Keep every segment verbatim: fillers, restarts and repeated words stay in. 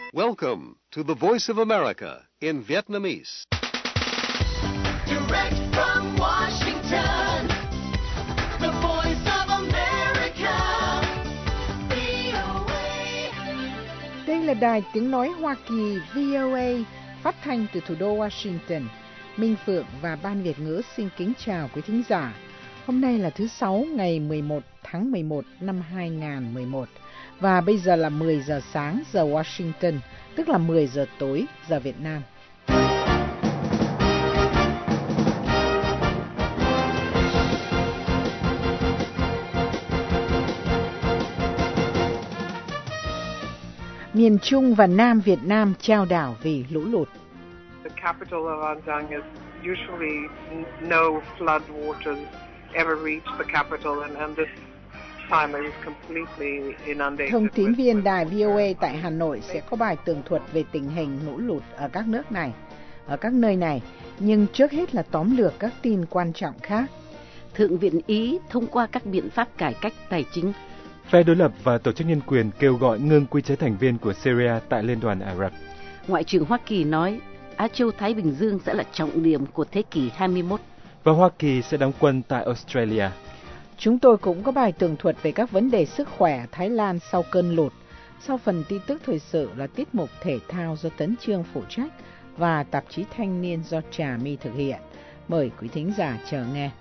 Welcome to the Voice of America in Vietnamese. Direct from Washington, the Voice of America, vê o a. Đây là đài tiếng nói Hoa Kỳ vê o a, phát thanh từ thủ đô Washington. Minh Phượng và Ban Việt ngữ xin kính chào quý thính giả. Hôm nay là thứ Sáu, ngày mười một tháng mười một năm hai nghìn không trăm mười một. Và bây giờ là mười giờ sáng giờ Washington, tức là mười giờ tối giờ Việt Nam. Miền Trung và Nam Việt Nam chao đảo vì lũ lụt. The capital of An Giang is usually no flood waters ever reach the capital, and, and this time it was completely inundated. Thông tín viên đài vê o a tại Hà Nội sẽ có bài tường thuật về tình hình lũ lụt ở các nước này, ở các nơi này. Nhưng trước hết là tóm lược các tin quan trọng khác. Thượng viện Ý thông qua các biện pháp cải cách tài chính. Phe đối lập và tổ chức nhân quyền kêu gọi ngưng quy chế thành viên của Syria tại Liên đoàn Ả Rập. Ngoại trưởng Hoa Kỳ nói Á Châu Thái Bình Dương sẽ là trọng điểm của thế kỷ hai mươi mốt. Và Hoa Kỳ sẽ đóng quân tại Australia. Chúng tôi cũng có bài tường thuật về các vấn đề sức khỏe Thái Lan sau cơn lụt. Sau phần tin tức thời sự là tiết mục thể thao do Tấn Chương phụ trách và tạp chí Thanh niên do Trà My thực hiện. Mời quý thính giả chờ nghe.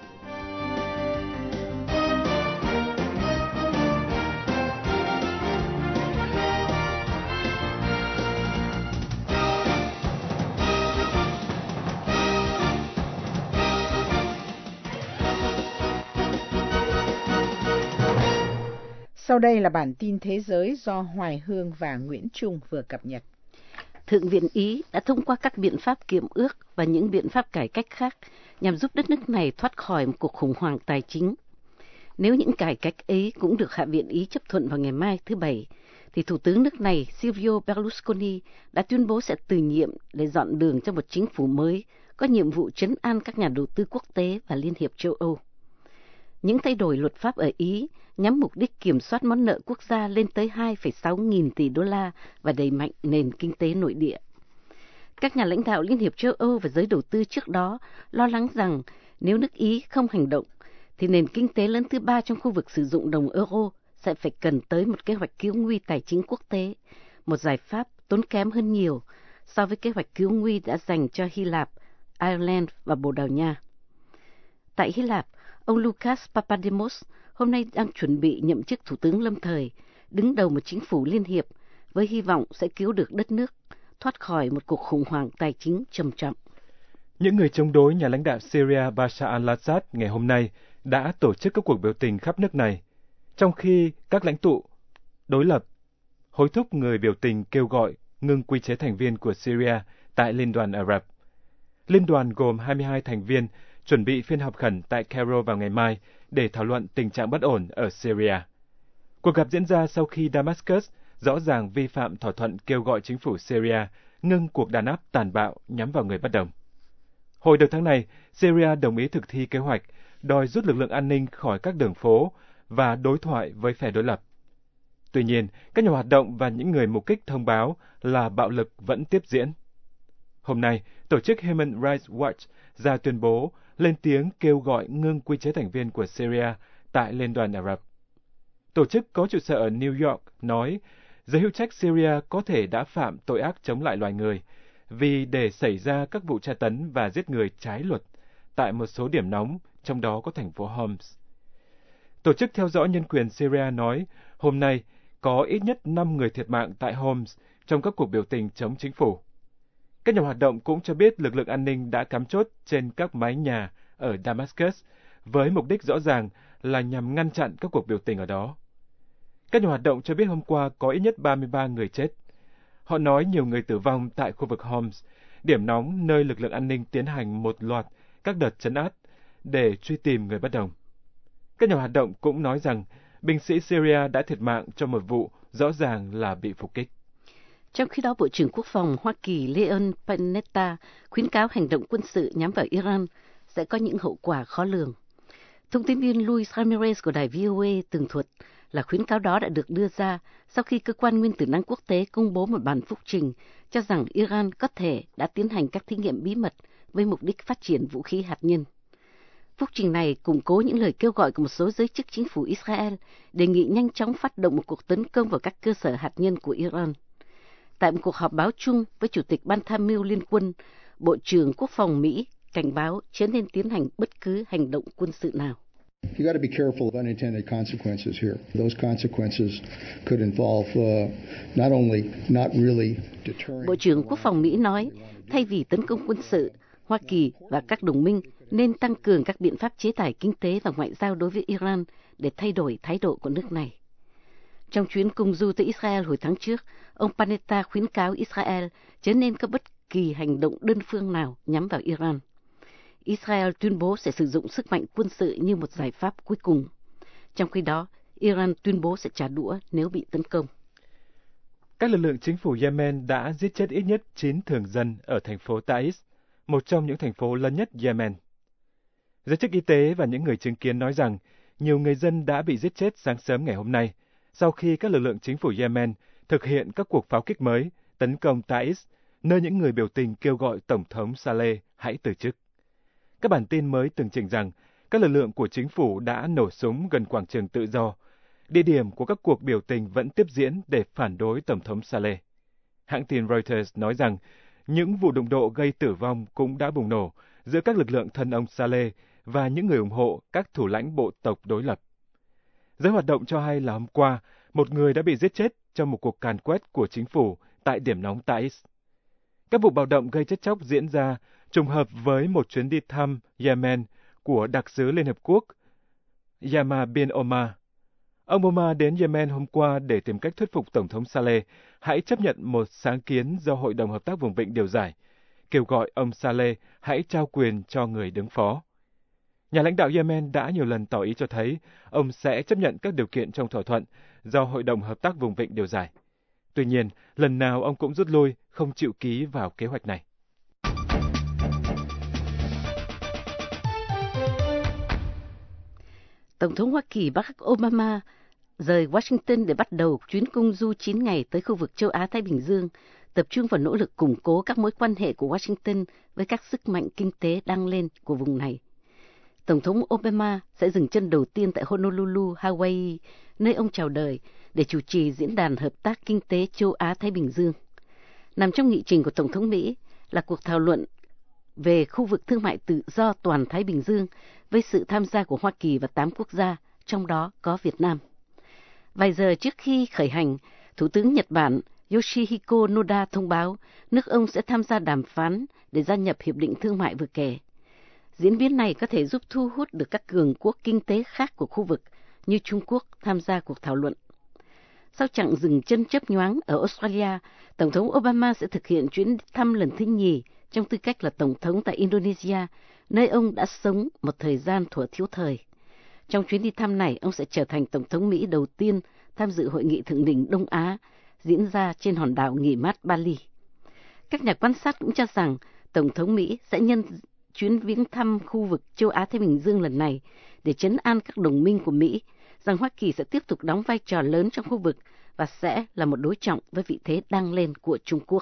Sau đây là bản tin thế giới do Hoài Hương và Nguyễn Trung vừa cập nhật. Thượng viện Ý đã thông qua các biện pháp kiệm ước và những biện pháp cải cách khác nhằm giúp đất nước này thoát khỏi một cuộc khủng hoảng tài chính. Nếu những cải cách ấy cũng được Hạ viện Ý chấp thuận vào ngày mai thứ Bảy, thì Thủ tướng nước này Silvio Berlusconi đã tuyên bố sẽ từ nhiệm để dọn đường cho một chính phủ mới có nhiệm vụ trấn an các nhà đầu tư quốc tế và Liên hiệp châu Âu. Những thay đổi luật pháp ở Ý nhắm mục đích kiểm soát món nợ quốc gia lên tới hai phẩy sáu nghìn tỷ đô la và đẩy mạnh nền kinh tế nội địa. Các nhà lãnh đạo Liên hiệp châu Âu và giới đầu tư trước đó lo lắng rằng nếu nước Ý không hành động, thì nền kinh tế lớn thứ ba trong khu vực sử dụng đồng euro sẽ phải cần tới một kế hoạch cứu nguy tài chính quốc tế, một giải pháp tốn kém hơn nhiều so với kế hoạch cứu nguy đã dành cho Hy Lạp, Ireland và Bồ Đào Nha. Tại Hy Lạp, ông Lucas Papademos hôm nay đang chuẩn bị nhậm chức thủ tướng lâm thời, đứng đầu một chính phủ liên hiệp với hy vọng sẽ cứu được đất nước thoát khỏi một cuộc khủng hoảng tài chính trầm trọng. Những người chống đối nhà lãnh đạo Syria Bashar al-Assad ngày hôm nay đã tổ chức các cuộc biểu tình khắp nước này, trong khi các lãnh tụ đối lập hối thúc người biểu tình kêu gọi ngưng quy chế thành viên của Syria tại Liên đoàn Ả Rập. Liên đoàn gồm hai mươi hai thành viên chuẩn bị phiên họp khẩn tại Cairo vào ngày mai để thảo luận tình trạng bất ổn ở Syria. Cuộc gặp diễn ra sau khi Damascus rõ ràng vi phạm thỏa thuận kêu gọi chính phủ Syria ngưng cuộc đàn áp tàn bạo nhắm vào người bất đồng. Hồi đầu tháng này, Syria đồng ý thực thi kế hoạch đòi rút lực lượng an ninh khỏi các đường phố và đối thoại với phe đối lập. Tuy nhiên, các nhà hoạt động và những người mục kích thông báo là bạo lực vẫn tiếp diễn. Hôm nay, tổ chức Human Rights Watch ra tuyên bố lên tiếng kêu gọi ngưng quy chế thành viên của Syria tại Liên đoàn Ả Rập. Tổ chức có trụ sở ở New York nói giới hữu trách Syria có thể đã phạm tội ác chống lại loài người vì để xảy ra các vụ tra tấn và giết người trái luật tại một số điểm nóng, trong đó có thành phố Homs. Tổ chức theo dõi nhân quyền Syria nói hôm nay có ít nhất năm người thiệt mạng tại Homs trong các cuộc biểu tình chống chính phủ. Các nhà hoạt động cũng cho biết lực lượng an ninh đã cắm chốt trên các mái nhà ở Damascus với mục đích rõ ràng là nhằm ngăn chặn các cuộc biểu tình ở đó. Các nhà hoạt động cho biết hôm qua có ít nhất ba mươi ba người chết. Họ nói nhiều người tử vong tại khu vực Homs, điểm nóng nơi lực lượng an ninh tiến hành một loạt các đợt trấn áp để truy tìm người bất đồng. Các nhà hoạt động cũng nói rằng binh sĩ Syria đã thiệt mạng trong một vụ rõ ràng là bị phục kích. Trong khi đó, Bộ trưởng Quốc phòng Hoa Kỳ Leon Panetta khuyến cáo hành động quân sự nhắm vào Iran sẽ có những hậu quả khó lường. Thông tin viên Luis Ramirez của đài vê o a tường thuật là khuyến cáo đó đã được đưa ra sau khi cơ quan nguyên tử năng quốc tế công bố một bản phúc trình cho rằng Iran có thể đã tiến hành các thí nghiệm bí mật với mục đích phát triển vũ khí hạt nhân. Phúc trình này củng cố những lời kêu gọi của một số giới chức chính phủ Israel đề nghị nhanh chóng phát động một cuộc tấn công vào các cơ sở hạt nhân của Iran. Tại một cuộc họp báo chung với Chủ tịch Ban Tham mưu Liên quân, Bộ trưởng Quốc phòng Mỹ cảnh báo chớ nên tiến hành bất cứ hành động quân sự nào. You got to be careful of unintended consequences here. Those consequences could involve uh, not only not really deterring. Bộ trưởng Quốc phòng Mỹ nói, thay vì tấn công quân sự, Hoa Kỳ và các đồng minh nên tăng cường các biện pháp chế tài kinh tế và ngoại giao đối với Iran để thay đổi thái độ của nước này. Trong chuyến công du tới Israel hồi tháng trước, ông Panetta khuyến cáo Israel chớ nên có bất kỳ hành động đơn phương nào nhắm vào Iran. Israel tuyên bố sẽ sử dụng sức mạnh quân sự như một giải pháp cuối cùng. Trong khi đó, Iran tuyên bố sẽ trả đũa nếu bị tấn công. Các lực lượng chính phủ Yemen đã giết chết ít nhất chín thường dân ở thành phố Taiz, một trong những thành phố lớn nhất Yemen. Giới chức y tế và những người chứng kiến nói rằng nhiều người dân đã bị giết chết sáng sớm ngày hôm nay, sau khi các lực lượng chính phủ Yemen thực hiện các cuộc pháo kích mới tấn công Taiz, nơi những người biểu tình kêu gọi Tổng thống Saleh hãy từ chức. Các bản tin mới tường trình rằng các lực lượng của chính phủ đã nổ súng gần quảng trường Tự do, địa điểm của các cuộc biểu tình vẫn tiếp diễn để phản đối Tổng thống Saleh. Hãng tin Reuters nói rằng những vụ đụng độ gây tử vong cũng đã bùng nổ giữa các lực lượng thân ông Saleh và những người ủng hộ các thủ lãnh bộ tộc đối lập. Giới hoạt động cho hay là hôm qua, một người đã bị giết chết trong một cuộc càn quét của chính phủ tại điểm nóng Taiz. Các vụ bạo động gây chết chóc diễn ra trùng hợp với một chuyến đi thăm Yemen của đặc sứ Liên Hợp Quốc Yama bin Omar. Ông Omar đến Yemen hôm qua để tìm cách thuyết phục Tổng thống Saleh hãy chấp nhận một sáng kiến do Hội đồng Hợp tác Vùng Vịnh điều giải, kêu gọi ông Saleh hãy trao quyền cho người đứng phó. Nhà lãnh đạo Yemen đã nhiều lần tỏ ý cho thấy ông sẽ chấp nhận các điều kiện trong thỏa thuận do Hội đồng Hợp tác Vùng Vịnh điều giải. Tuy nhiên, lần nào ông cũng rút lui, không chịu ký vào kế hoạch này. Tổng thống Hoa Kỳ Barack Obama rời Washington để bắt đầu chuyến công du chín ngày tới khu vực châu Á-Thái Bình Dương, tập trung vào nỗ lực củng cố các mối quan hệ của Washington với các sức mạnh kinh tế đang lên của vùng này. Tổng thống Obama sẽ dừng chân đầu tiên tại Honolulu, Hawaii, nơi ông chào đời, để chủ trì diễn đàn hợp tác kinh tế châu Á-Thái Bình Dương. Nằm trong nghị trình của Tổng thống Mỹ là cuộc thảo luận về khu vực thương mại tự do toàn Thái Bình Dương với sự tham gia của Hoa Kỳ và tám quốc gia, trong đó có Việt Nam. Vài giờ trước khi khởi hành, Thủ tướng Nhật Bản Yoshihiko Noda thông báo nước ông sẽ tham gia đàm phán để gia nhập Hiệp định Thương mại vừa kể. Diễn biến này có thể giúp thu hút được các cường quốc kinh tế khác của khu vực như Trung Quốc tham gia cuộc thảo luận. Sau chặng dừng chân chớp nhoáng ở Australia, Tổng thống Obama sẽ thực hiện chuyến thăm lần thứ nhì trong tư cách là Tổng thống tại Indonesia, nơi ông đã sống một thời gian thuở thiếu thời. Trong chuyến đi thăm này, ông sẽ trở thành Tổng thống Mỹ đầu tiên tham dự hội nghị thượng đỉnh Đông Á diễn ra trên hòn đảo nghỉ mát Bali. Các nhà quan sát cũng cho rằng Tổng thống Mỹ sẽ nhân chuyến viếng thăm khu vực châu Á-Thái Bình Dương lần này để trấn an các đồng minh của Mỹ rằng Hoa Kỳ sẽ tiếp tục đóng vai trò lớn trong khu vực và sẽ là một đối trọng với vị thế đang lên của Trung Quốc.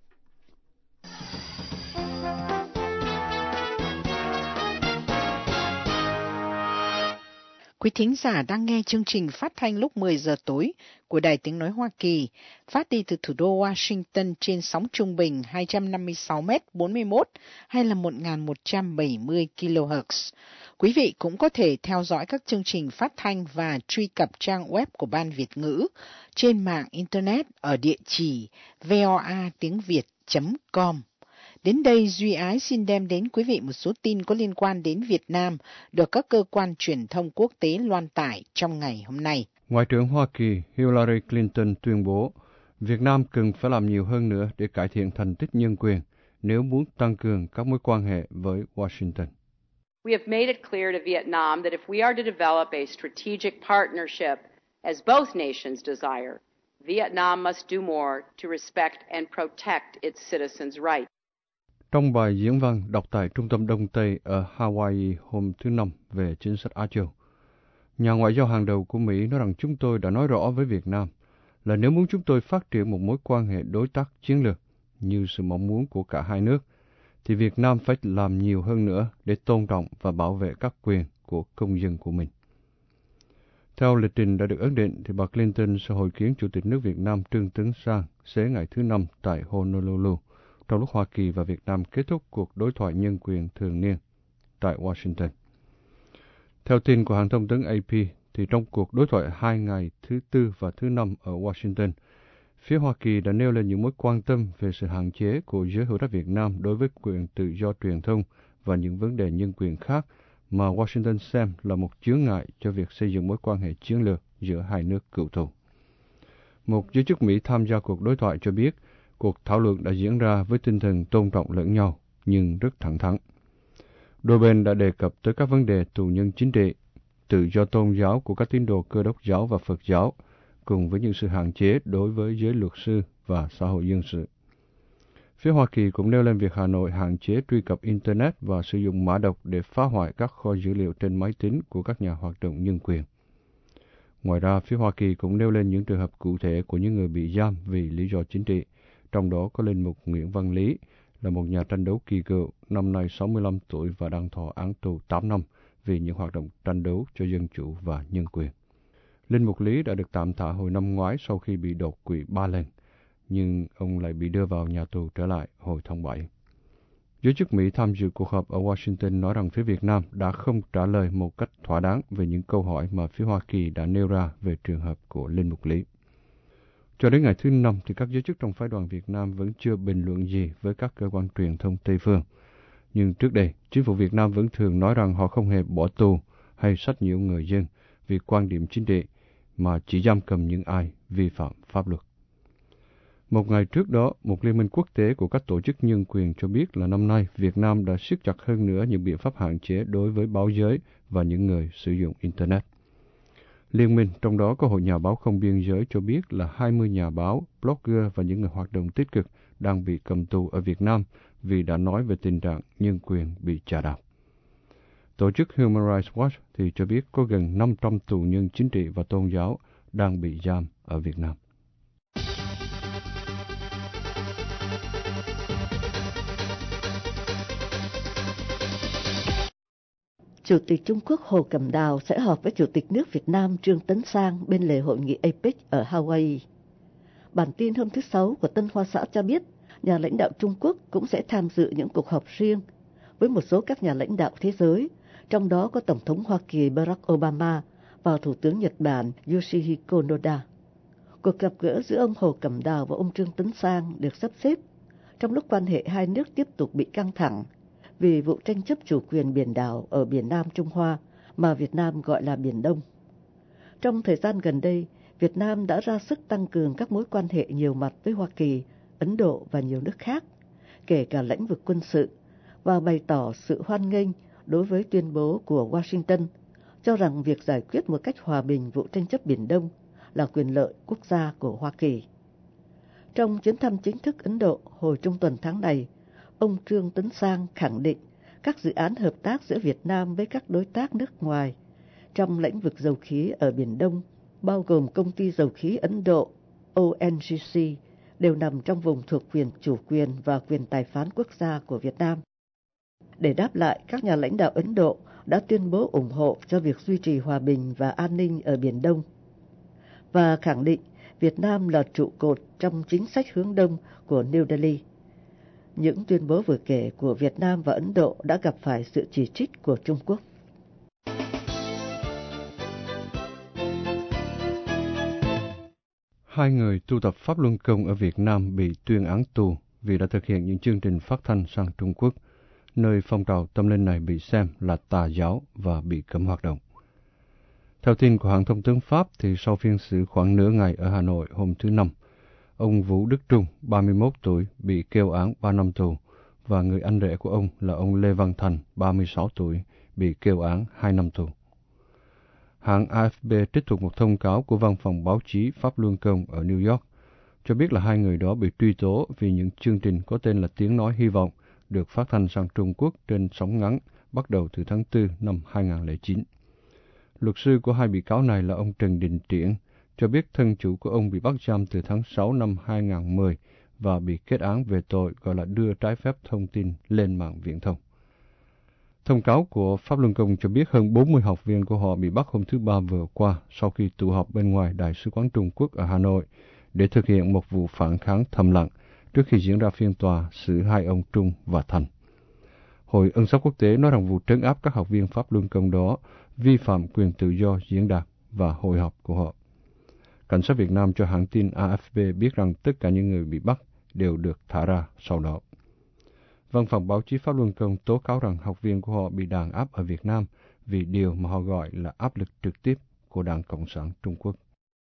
Quý thính giả đang nghe chương trình phát thanh lúc mười giờ tối của Đài Tiếng Nói Hoa Kỳ, phát đi từ thủ đô Washington trên sóng trung bình hai trăm năm mươi sáu mét bốn mươi mốt hay là một nghìn một trăm bảy mươi ki lô héc. Quý vị cũng có thể theo dõi các chương trình phát thanh và truy cập trang web của Ban Việt ngữ trên mạng Internet ở địa chỉ voa tiếng việt chấm com. Đến đây, Duy Ái xin đem đến quý vị một số tin có liên quan đến Việt Nam được các cơ quan truyền thông quốc tế loan tải trong ngày hôm nay. Ngoại trưởng Hoa Kỳ Hillary Clinton tuyên bố Việt Nam cần phải làm nhiều hơn nữa để cải thiện thành tích nhân quyền nếu muốn tăng cường các mối quan hệ với Washington. We have made it clear to Vietnam that if we are to develop a strategic partnership as both nations desire, Vietnam must do more to respect and protect its citizens' rights. Trong bài diễn văn đọc tại Trung tâm Đông Tây ở Hawaii hôm thứ Năm về chính sách Á Châu, Nhà ngoại giao hàng đầu của Mỹ nói rằng chúng tôi đã nói rõ với Việt Nam là nếu muốn chúng tôi phát triển một mối quan hệ đối tác chiến lược như sự mong muốn của cả hai nước, thì Việt Nam phải làm nhiều hơn nữa để tôn trọng và bảo vệ các quyền của công dân của mình. Theo lịch trình đã được ấn định, thì bà Clinton sẽ hội kiến Chủ tịch nước Việt Nam Trương Tấn Sang xế ngày thứ Năm tại Honolulu, trong lúc Hoa Kỳ và Việt Nam kết thúc cuộc đối thoại nhân quyền thường niên tại Washington. Theo tin của hãng thông tấn A P, thì trong cuộc đối thoại hai ngày thứ Tư và thứ Năm ở Washington, phía Hoa Kỳ đã nêu lên những mối quan tâm về sự hạn chế của giới hữu trách Việt Nam đối với quyền tự do truyền thông và những vấn đề nhân quyền khác mà Washington xem là một chướng ngại cho việc xây dựng mối quan hệ chiến lược giữa hai nước cựu thù. Một giới chức Mỹ tham gia cuộc đối thoại cho biết cuộc thảo luận đã diễn ra với tinh thần tôn trọng lẫn nhau nhưng rất thẳng thắn. Đôi bên đã đề cập tới các vấn đề tù nhân chính trị, tự do tôn giáo của các tín đồ Cơ đốc giáo và Phật giáo, cùng với những sự hạn chế đối với giới luật sư và xã hội dân sự. Phía Hoa Kỳ cũng nêu lên việc Hà Nội hạn chế truy cập Internet và sử dụng mã độc để phá hoại các kho dữ liệu trên máy tính của các nhà hoạt động nhân quyền. Ngoài ra, phía Hoa Kỳ cũng nêu lên những trường hợp cụ thể của những người bị giam vì lý do chính trị, trong đó có linh mục Nguyễn Văn Lý, là một nhà tranh đấu kỳ cựu, năm nay sáu mươi lăm tuổi và đang thọ án tù tám năm vì những hoạt động tranh đấu cho dân chủ và nhân quyền. Linh mục Lý đã được tạm thả hồi năm ngoái sau khi bị đột quỵ ba lần, nhưng ông lại bị đưa vào nhà tù trở lại hồi tháng bảy. Giới chức Mỹ tham dự cuộc họp ở Washington nói rằng phía Việt Nam đã không trả lời một cách thỏa đáng về những câu hỏi mà phía Hoa Kỳ đã nêu ra về trường hợp của Linh mục Lý. Cho đến ngày thứ Năm, thì các giới chức trong phái đoàn Việt Nam vẫn chưa bình luận gì với các cơ quan truyền thông Tây phương. Nhưng trước đây, chính phủ Việt Nam vẫn thường nói rằng họ không hề bỏ tù hay sách nhiễu người dân vì quan điểm chính trị, mà chỉ giam cầm những ai vi phạm pháp luật. Một ngày trước đó, một liên minh quốc tế của các tổ chức nhân quyền cho biết là năm nay Việt Nam đã siết chặt hơn nữa những biện pháp hạn chế đối với báo giới và những người sử dụng Internet. Liên minh, trong đó có Hội Nhà báo Không Biên Giới, cho biết là hai mươi nhà báo, blogger và những người hoạt động tích cực đang bị cầm tù ở Việt Nam vì đã nói về tình trạng nhân quyền bị chà đạp. Tổ chức Human Rights Watch thì cho biết có gần năm trăm tù nhân chính trị và tôn giáo đang bị giam ở Việt Nam. Chủ tịch Trung Quốc Hồ Cẩm Đào sẽ họp với Chủ tịch nước Việt Nam Trương Tấn Sang bên lề hội nghị a pếch ở Hawaii. Bản tin hôm thứ Sáu của Tân Hoa Xã cho biết, nhà lãnh đạo Trung Quốc cũng sẽ tham dự những cuộc họp riêng với một số các nhà lãnh đạo thế giới, trong đó có Tổng thống Hoa Kỳ Barack Obama và Thủ tướng Nhật Bản Yoshihiko Noda. Cuộc gặp gỡ giữa ông Hồ Cẩm Đào và ông Trương Tấn Sang được sắp xếp trong lúc quan hệ hai nước tiếp tục bị căng thẳng vì vụ tranh chấp chủ quyền biển đảo ở biển Nam Trung Hoa mà Việt Nam gọi là Biển Đông. Trong thời gian gần đây, Việt Nam đã ra sức tăng cường các mối quan hệ nhiều mặt với Hoa Kỳ, Ấn Độ và nhiều nước khác, kể cả lĩnh vực quân sự, và bày tỏ sự hoan nghênh đối với tuyên bố của Washington, cho rằng việc giải quyết một cách hòa bình vụ tranh chấp Biển Đông là quyền lợi quốc gia của Hoa Kỳ. Trong chuyến thăm chính thức Ấn Độ hồi trung tuần tháng này, ông Trương Tấn Sang khẳng định các dự án hợp tác giữa Việt Nam với các đối tác nước ngoài trong lĩnh vực dầu khí ở Biển Đông, bao gồm công ty dầu khí Ấn Độ O N G C, đều nằm trong vùng thuộc quyền chủ quyền và quyền tài phán quốc gia của Việt Nam. Để đáp lại, các nhà lãnh đạo Ấn Độ đã tuyên bố ủng hộ cho việc duy trì hòa bình và an ninh ở Biển Đông và khẳng định Việt Nam là trụ cột trong chính sách hướng Đông của New Delhi. Những tuyên bố vừa kể của Việt Nam và Ấn Độ đã gặp phải sự chỉ trích của Trung Quốc. Hai người tu tập Pháp Luân Công ở Việt Nam bị tuyên án tù vì đã thực hiện những chương trình phát thanh sang Trung Quốc, nơi phong trào tâm linh này bị xem là tà giáo và bị cấm hoạt động. Theo tin của hãng thông tấn Pháp, thì sau phiên xử khoảng nửa ngày ở Hà Nội hôm thứ Năm, ông Vũ Đức Trung, ba mươi mốt tuổi, bị kêu án ba năm tù, và người anh rể của ông là ông Lê Văn Thành, ba mươi sáu tuổi, bị kêu án hai năm tù. Hãng A F P trích thuộc một thông cáo của văn phòng báo chí Pháp Luân Công ở New York, cho biết là hai người đó bị truy tố vì những chương trình có tên là Tiếng Nói Hy Vọng được phát thanh sang Trung Quốc trên sóng ngắn bắt đầu từ tháng tư năm hai nghìn không trăm lẻ chín. Luật sư của hai bị cáo này là ông Trần Đình Triển, cho biết thân chủ của ông bị bắt giam từ tháng sáu năm hai nghìn không trăm mười và bị kết án về tội gọi là đưa trái phép thông tin lên mạng viễn thông. Thông cáo của Pháp Luân Công cho biết hơn bốn mươi học viên của họ bị bắt hôm thứ Ba vừa qua sau khi tụ họp bên ngoài Đại sứ quán Trung Quốc ở Hà Nội để thực hiện một vụ phản kháng thầm lặng trước khi diễn ra phiên tòa xử hai ông Trung và Thành. Hội Ân xá Quốc tế nói rằng vụ trấn áp các học viên Pháp Luân Công đó vi phạm quyền tự do diễn đạt và hội họp của họ. Cảnh sát Việt Nam cho hãng tin A F P biết rằng tất cả những người bị bắt đều được thả ra sau đó. Văn phòng báo chí Pháp Luân Công tố cáo rằng học viên của họ bị đàn áp ở Việt Nam vì điều mà họ gọi là áp lực trực tiếp của Đảng Cộng sản Trung Quốc.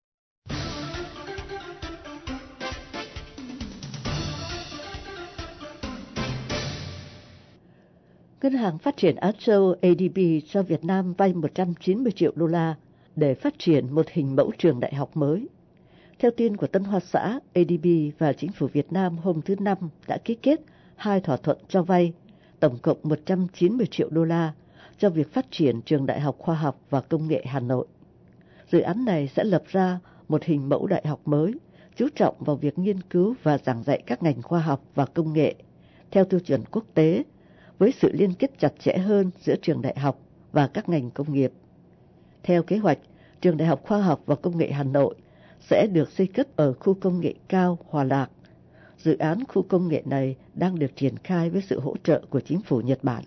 Ngân hàng Phát triển Á Châu A D B cho Việt Nam vay một trăm chín mươi triệu đô la để phát triển một hình mẫu trường đại học mới. Theo tin của Tân Hoa Xã, A D B và chính phủ Việt Nam hôm thứ Năm đã ký kết hai thỏa thuận cho vay, tổng cộng một trăm chín mươi triệu đô la cho việc phát triển trường Đại học Khoa học và Công nghệ Hà Nội. Dự án này sẽ lập ra một hình mẫu đại học mới, chú trọng vào việc nghiên cứu và giảng dạy các ngành khoa học và công nghệ theo tiêu chuẩn quốc tế, với sự liên kết chặt chẽ hơn giữa trường đại học và các ngành công nghiệp. Theo kế hoạch, trường Đại học Khoa học và Công nghệ Hà Nội sẽ được xây cất ở khu công nghệ cao Hòa Lạc. Dự án khu công nghệ này đang được triển khai với sự hỗ trợ của chính phủ Nhật Bản.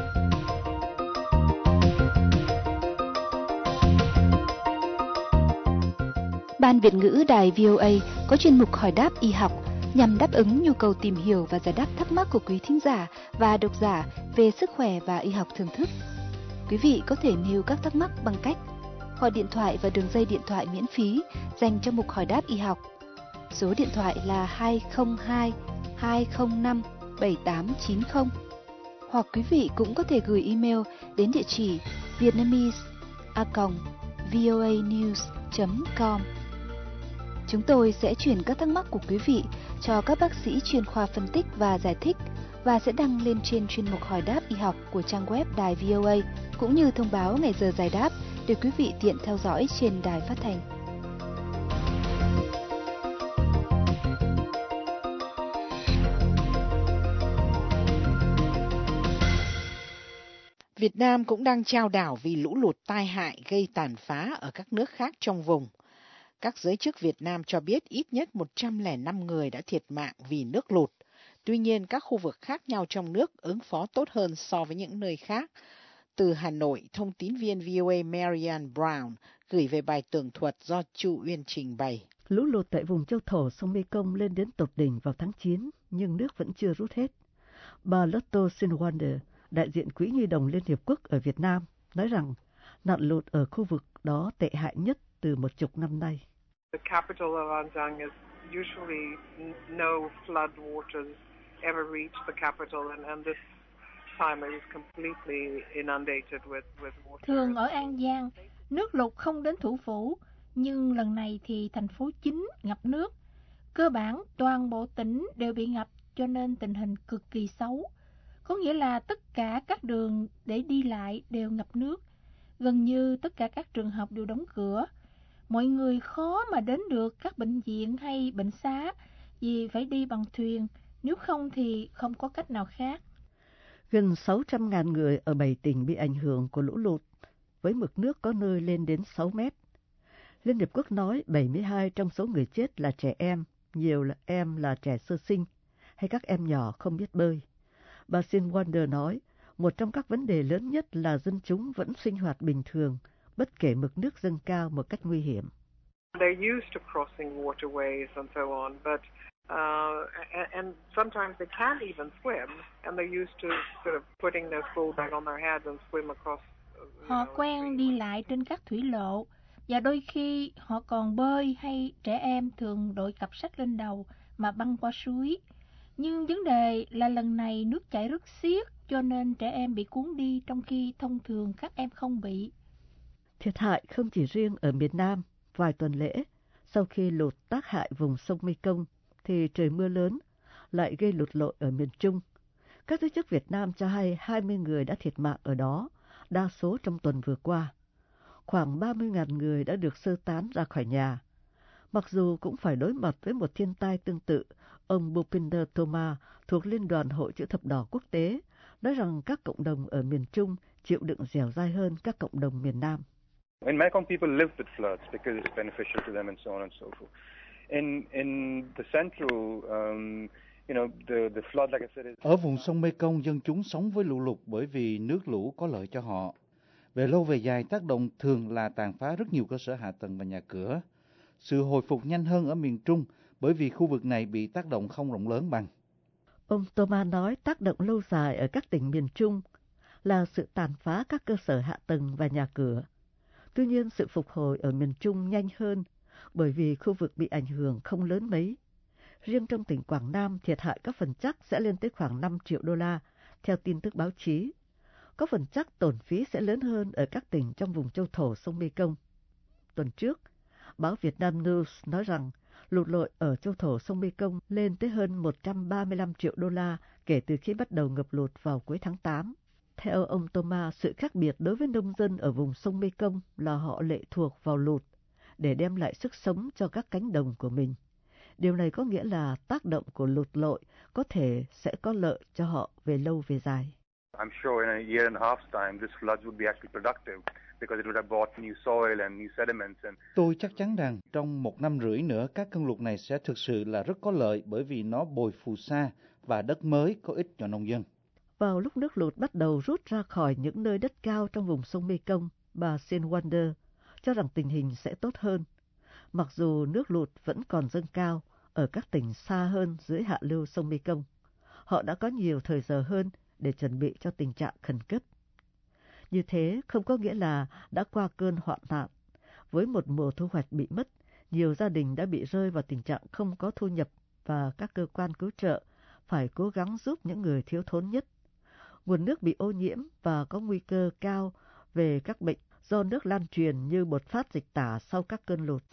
Ban Việt ngữ Đài V O A có chuyên mục hỏi đáp y học nhằm đáp ứng nhu cầu tìm hiểu và giải đáp thắc mắc của quý thính giả và độc giả về sức khỏe và y học thưởng thức. Quý vị có thể nêu các thắc mắc bằng cách gọi điện thoại vào đường dây điện thoại miễn phí dành cho mục hỏi đáp y học. Số điện thoại là hai không hai hai không năm bảy tám chín không. Hoặc quý vị cũng có thể gửi email đến địa chỉ vietnamese a còng voanews chấm com. Chúng tôi sẽ chuyển các thắc mắc của quý vị cho các bác sĩ chuyên khoa phân tích và giải thích và sẽ đăng lên trên chuyên mục hỏi đáp y học của trang web Đài V O A cũng như thông báo ngày giờ giải đáp để quý vị tiện theo dõi trên đài phát thanh. Việt Nam cũng đang chao đảo vì lũ lụt tai hại gây tàn phá ở các nước khác trong vùng. Các giới chức Việt Nam cho biết ít nhất một trăm lẻ năm người đã thiệt mạng vì nước lụt. Tuy nhiên, các khu vực khác nhau trong nước ứng phó tốt hơn so với những nơi khác. Từ Hà Nội, thông tín viên V O A Marianne Brown gửi về bài tường thuật do Chu Uyên trình bày. Lũ lụt tại vùng châu thổ sông Mekong lên đến tột đỉnh vào tháng chín, nhưng nước vẫn chưa rút hết. Bà Lotto Sinwander, đại diện Quỹ Nhi đồng Liên Hiệp Quốc ở Việt Nam, nói rằng nạn lụt ở khu vực đó tệ hại nhất từ một chục năm nay. The capital of Anjang is usually no flood waters ever reach the capital, and, and this time it was completely inundated with, with water. Thường ở An Giang, nước lụt không đến thủ phủ, nhưng lần này thì thành phố chính ngập nước. Cơ bản toàn bộ tỉnh đều bị ngập, cho nên tình hình cực kỳ xấu. Có nghĩa là tất cả các đường để đi lại đều ngập nước. Gần như tất cả các trường học đều đóng cửa. Mọi người khó mà đến được các bệnh viện hay bệnh xá vì phải đi bằng thuyền, nếu không thì không có cách nào khác. Gần sáu trăm nghìn người ở bảy tỉnh bị ảnh hưởng của lũ lụt, với mực nước có nơi lên đến sáu mét. Liên Hiệp Quốc nói bảy mươi hai trong số người chết là trẻ em, nhiều là em là trẻ sơ sinh, hay các em nhỏ không biết bơi. Bà Sinwander nói, một trong các vấn đề lớn nhất là dân chúng vẫn sinh hoạt bình thường, bất kể mực nước dâng cao một cách nguy hiểm. They're used to crossing waterways and so on, but uh, and, and sometimes they can't even swim, and they're used to sort of putting their school bag on their heads and swim across. Họ quen đi lại trên các thủy lộ, và đôi khi họ còn bơi hay trẻ em thường đội cặp sách lên đầu mà băng qua suối. Nhưng vấn đề là lần này nước chảy rất xiết, cho nên trẻ em bị cuốn đi trong khi thông thường các em không bị. Thiệt hại không chỉ riêng ở miền Nam. Vài tuần lễ sau khi lụt tác hại vùng sông Mekong thì trời mưa lớn lại gây lụt lội ở miền Trung. Các giới chức Việt Nam cho hay hai mươi người đã thiệt mạng ở đó, đa số trong tuần vừa qua. khoảng ba mươi nghìn người đã được sơ tán ra khỏi nhà. Mặc dù cũng phải đối mặt với một thiên tai tương tự, ông Bhupinder Thoma thuộc Liên đoàn Hội Chữ Thập Đỏ Quốc tế nói rằng các cộng đồng ở miền Trung chịu đựng dẻo dai hơn các cộng đồng miền Nam. In Mekong, people live with floods because it's beneficial to them and so on and so forth. In in the central, um, you know, the the flood, like I said, is... Ở vùng sông Mekong, dân chúng sống với lũ lụt bởi vì nước lũ có lợi cho họ. Về lâu về dài, tác động thường là tàn phá rất nhiều cơ sở hạ tầng và nhà cửa. Sự hồi phục nhanh hơn ở miền Trung bởi vì khu vực này bị tác động không rộng lớn bằng. Ông Thomas nói tác động lâu dài ở các tỉnh miền Trung là sự tàn phá các cơ sở hạ tầng và nhà cửa. Tuy nhiên, sự phục hồi ở miền Trung nhanh hơn bởi vì khu vực bị ảnh hưởng không lớn mấy. Riêng trong tỉnh Quảng Nam, thiệt hại các phần chắc sẽ lên tới khoảng năm triệu đô la, theo tin tức báo chí. Có phần chắc tổn phí sẽ lớn hơn ở các tỉnh trong vùng châu thổ sông Mekong. Tuần trước, báo Việt Nam News nói rằng lụt lội ở châu thổ sông Mekong lên tới hơn một trăm ba mươi lăm triệu đô la kể từ khi bắt đầu ngập lụt vào cuối tháng tám. Theo ông Thomas, sự khác biệt đối với nông dân ở vùng sông Mekong là họ lệ thuộc vào lụt để đem lại sức sống cho các cánh đồng của mình. Điều này có nghĩa là tác động của lụt lội có thể sẽ có lợi cho họ về lâu về dài. I'm sure in a year and a half's time, this floods would be actually productive because it would have brought new soil and new sediments. And... Tôi chắc chắn rằng trong một năm rưỡi nữa, các cơn lụt này sẽ thực sự là rất có lợi bởi vì nó bồi phù sa và đất mới có ích cho nông dân. Vào lúc nước lụt bắt đầu rút ra khỏi những nơi đất cao trong vùng sông Mekong, bà Sin Wonder cho rằng tình hình sẽ tốt hơn. Mặc dù nước lụt vẫn còn dâng cao ở các tỉnh xa hơn dưới hạ lưu sông Mekong, họ đã có nhiều thời giờ hơn để chuẩn bị cho tình trạng khẩn cấp. Như thế không có nghĩa là đã qua cơn hoạn nạn. Với một mùa thu hoạch bị mất, nhiều gia đình đã bị rơi vào tình trạng không có thu nhập và các cơ quan cứu trợ phải cố gắng giúp những người thiếu thốn nhất. Nguồn nước bị ô nhiễm và có nguy cơ cao về các bệnh do nước lan truyền như bột phát dịch tả sau các cơn lụt.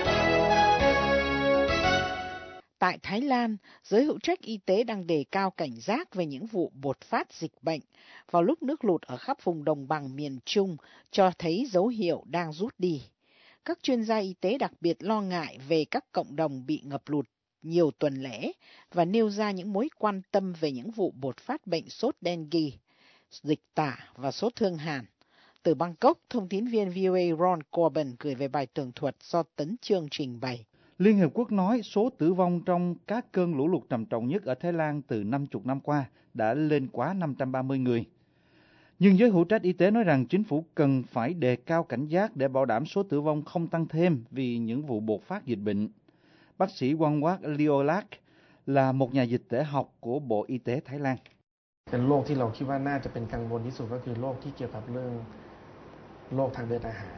Tại Thái Lan, giới hữu trách y tế đang đề cao cảnh giác về những vụ bột phát dịch bệnh vào lúc nước lụt ở khắp vùng đồng bằng miền Trung cho thấy dấu hiệu đang rút đi. Các chuyên gia y tế đặc biệt lo ngại về các cộng đồng bị ngập lụt nhiều tuần lễ và nêu ra những mối quan tâm về những vụ bột phát bệnh sốt dengue, dịch tả và sốt thương hàn. Từ Bangkok, thông tín viên vê o a Ron Corbin gửi về bài tường thuật do Tấn Chương trình bày. Liên Hiệp Quốc nói số tử vong trong các cơn lũ lụt trầm trọng nhất ở Thái Lan từ năm mươi năm qua đã lên quá năm trăm ba mươi người. Nhưng giới hữu trách y tế nói rằng chính phủ cần phải đề cao cảnh giác để bảo đảm số tử vong không tăng thêm vì những vụ bột phát dịch bệnh. Bác sĩ Wangwat Liolak là một nhà dịch tễ học của Bộ Y tế Thái Lan. เป็นโรคที่เราคิดว่าน่าจะเป็นกังวลที่สุดก็คือโรคที่เกี่ยวกับเรื่องโรคทางเดินอาหาร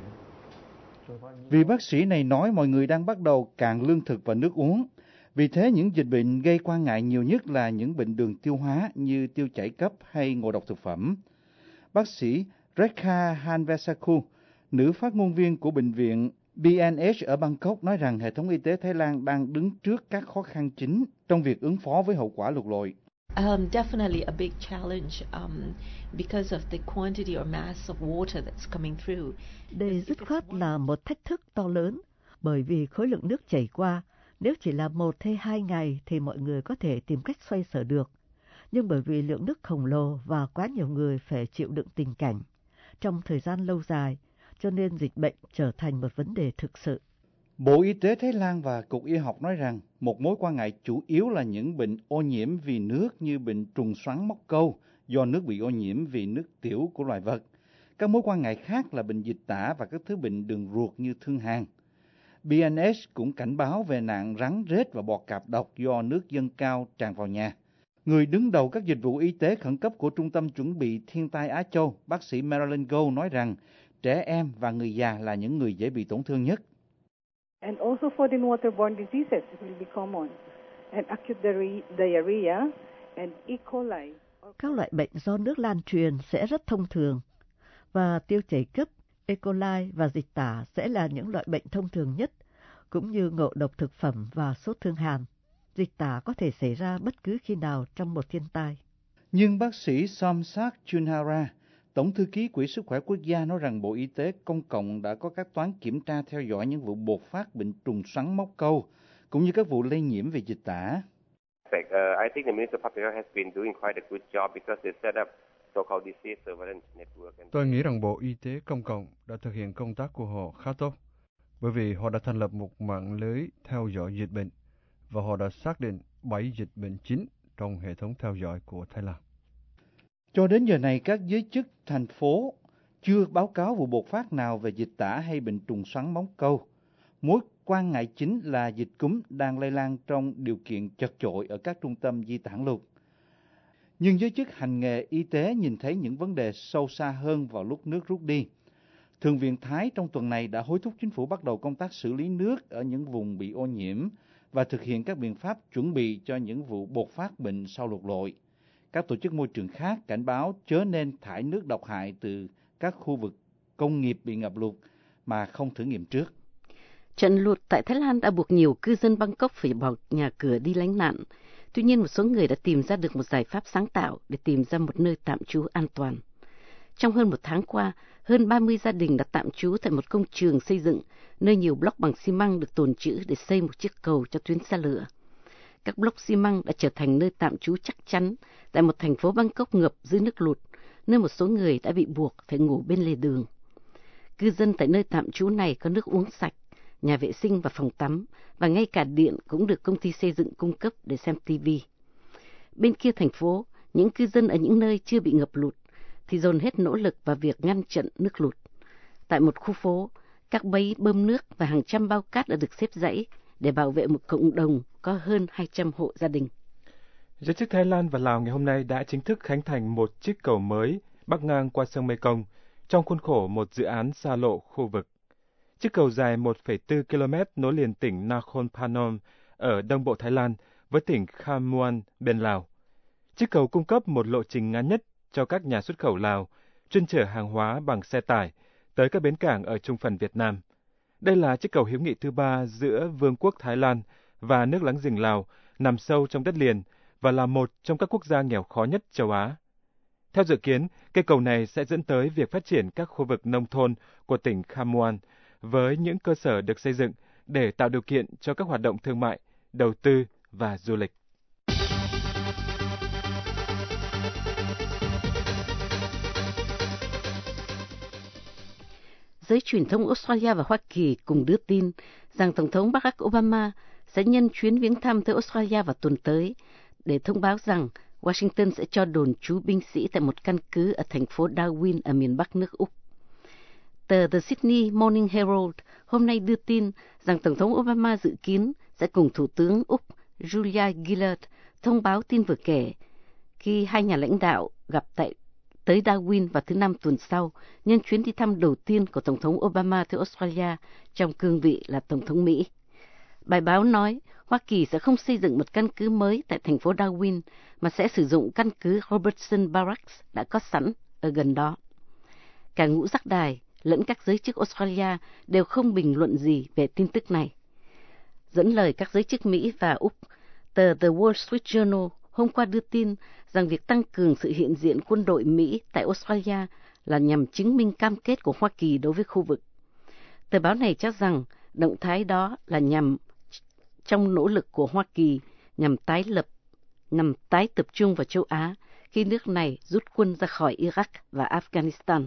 Vì bác sĩ này nói mọi người đang bắt đầu cạn lương thực và nước uống. Vì thế những dịch bệnh gây quan ngại nhiều nhất là những bệnh đường tiêu hóa như tiêu chảy cấp hay ngộ độc thực phẩm. Bác sĩ Rekha Hanvesaku, nữ phát ngôn viên của bệnh viện bê en hát ở Bangkok nói rằng hệ thống y tế Thái Lan đang đứng trước các khó khăn chính trong việc ứng phó với hậu quả lụt lội. Um, definitely a big challenge um, because of the quantity or mass of water that's coming through. Đây dứt khoát là một thách thức to lớn, bởi vì khối lượng nước chảy qua, nếu chỉ là một hay hai ngày thì mọi người có thể tìm cách xoay sở được. Nhưng bởi vì lượng nước khổng lồ và quá nhiều người phải chịu đựng tình cảnh trong thời gian lâu dài, cho nên dịch bệnh trở thành một vấn đề thực sự. Bộ Y tế Thái Lan và Cục Y học nói rằng một mối quan ngại chủ yếu là những bệnh ô nhiễm vì nước như bệnh trùng xoắn móc câu do nước bị ô nhiễm vì nước tiểu của loài vật. Các mối quan ngại khác là bệnh dịch tả và các thứ bệnh đường ruột như thương hàn. bê en hát cũng cảnh báo về nạn rắn rết và bọ cạp độc do nước dâng cao tràn vào nhà. Người đứng đầu các dịch vụ y tế khẩn cấp của Trung tâm Chuẩn bị Thiên tai Á Châu, bác sĩ Marilyn Goh nói rằng trẻ em và người già là những người dễ bị tổn thương nhất. And also food and waterborne diseases will be common, and acute diarrhea and E. coli. Các loại bệnh do nước lan truyền sẽ rất thông thường, và tiêu chảy cấp, E. coli và dịch tả sẽ là những loại bệnh thông thường nhất, cũng như ngộ độc thực phẩm và sốt thương hàn. Dịch tả có thể xảy ra bất cứ khi nào trong một thiên tai. Nhưng bác sĩ Somsak Chunhara Tổng thư ký Quỹ Sức khỏe Quốc gia nói rằng Bộ Y tế Công cộng đã có các toán kiểm tra theo dõi những vụ bột phát bệnh trùng xoắn móc câu, cũng như các vụ lây nhiễm về dịch tả. I think the Minister of Public Health has been doing quite a good job because they set up so-called disease surveillance network. Tôi nghĩ rằng Bộ Y tế Công cộng đã thực hiện công tác của họ khá tốt, bởi vì họ đã thành lập một mạng lưới theo dõi dịch bệnh, và họ đã xác định bảy dịch bệnh chính trong hệ thống theo dõi của Thái Lan. Cho đến giờ này, các giới chức thành phố chưa báo cáo vụ bộc phát nào về dịch tả hay bệnh trùng xoắn móng câu. Mối quan ngại chính là dịch cúm đang lây lan trong điều kiện chật chội ở các trung tâm di tản lục. Nhưng giới chức hành nghề y tế nhìn thấy những vấn đề sâu xa hơn vào lúc nước rút đi. Thượng viện Thái trong tuần này đã hối thúc chính phủ bắt đầu công tác xử lý nước ở những vùng bị ô nhiễm và thực hiện các biện pháp chuẩn bị cho những vụ bộc phát bệnh sau lụt lội. Các tổ chức môi trường khác cảnh báo chớ nên thải nước độc hại từ các khu vực công nghiệp bị ngập lụt mà không thử nghiệm trước. Trận lụt tại Thái Lan đã buộc nhiều cư dân Bangkok phải bỏ nhà cửa đi lánh nạn. Tuy nhiên, một số người đã tìm ra được một giải pháp sáng tạo để tìm ra một nơi tạm trú an toàn. Trong hơn một tháng qua, hơn ba mươi gia đình đã tạm trú tại một công trường xây dựng, nơi nhiều block bằng xi măng được tồn trữ để xây một chiếc cầu cho tuyến xe lửa. Các block xi măng đã trở thành nơi tạm trú chắc chắn tại một thành phố Bangkok ngập dưới nước lụt, nơi một số người đã bị buộc phải ngủ bên lề đường. Cư dân tại nơi tạm trú này có nước uống sạch, nhà vệ sinh và phòng tắm, và ngay cả điện cũng được công ty xây dựng cung cấp để xem ti vi. Bên kia thành phố, những cư dân ở những nơi chưa bị ngập lụt thì dồn hết nỗ lực vào việc ngăn chặn nước lụt. Tại một khu phố, các bẫy bơm nước và hàng trăm bao cát đã được xếp dãy để bảo vệ một cộng đồng có hơn hai trăm hộ gia đình. Giới chức Thái Lan và Lào ngày hôm nay đã chính thức khánh thành một chiếc cầu mới bắc ngang qua sông Mekong trong khuôn khổ một dự án xa lộ khu vực. Chiếc cầu dài một phẩy bốn ki lô mét nối liền tỉnh Nakhon Phanom ở đông bộ Thái Lan với tỉnh Kham Muan bên Lào. Chiếc cầu cung cấp một lộ trình ngắn nhất cho các nhà xuất khẩu Lào chuyên chở hàng hóa bằng xe tải tới các bến cảng ở trung phần Việt Nam. Đây là chiếc cầu hữu nghị thứ ba giữa Vương quốc Thái Lan và nước láng giềng Lào, nằm sâu trong đất liền và là một trong các quốc gia nghèo khó nhất châu Á. Theo dự kiến, cây cầu này sẽ dẫn tới việc phát triển các khu vực nông thôn của tỉnh Kham Muan với những cơ sở được xây dựng để tạo điều kiện cho các hoạt động thương mại, đầu tư và du lịch. Giới truyền thông Australia và Hoa Kỳ cùng đưa tin rằng Tổng thống Barack Obama sẽ nhân chuyến viếng thăm tới Australia vào tuần tới để thông báo rằng Washington sẽ cho đồn trú binh sĩ tại một căn cứ ở thành phố Darwin ở miền Bắc nước Úc. Tờ The Sydney Morning Herald hôm nay đưa tin rằng Tổng thống Obama dự kiến sẽ cùng Thủ tướng Úc Julia Gillard thông báo tin vừa kể khi hai nhà lãnh đạo gặp tại tới Darwin vào thứ Năm tuần sau, nhân chuyến đi thăm đầu tiên của Tổng thống Obama tới Australia trong cương vị là Tổng thống Mỹ. Bài báo nói Hoa Kỳ sẽ không xây dựng một căn cứ mới tại thành phố Darwin, mà sẽ sử dụng căn cứ Robertson Barracks đã có sẵn ở gần đó. Cả ngũ giác đài lẫn các giới chức Australia đều không bình luận gì về tin tức này. Dẫn lời các giới chức Mỹ và Úc, tờ The Wall Street Journal hôm qua đưa tin rằng việc tăng cường sự hiện diện quân đội Mỹ tại Australia là nhằm chứng minh cam kết của Hoa Kỳ đối với khu vực. Tờ báo này cho rằng động thái đó là nhằm trong nỗ lực của Hoa Kỳ nhằm tái lập, nhằm tái tập trung vào châu Á khi nước này rút quân ra khỏi Iraq và Afghanistan.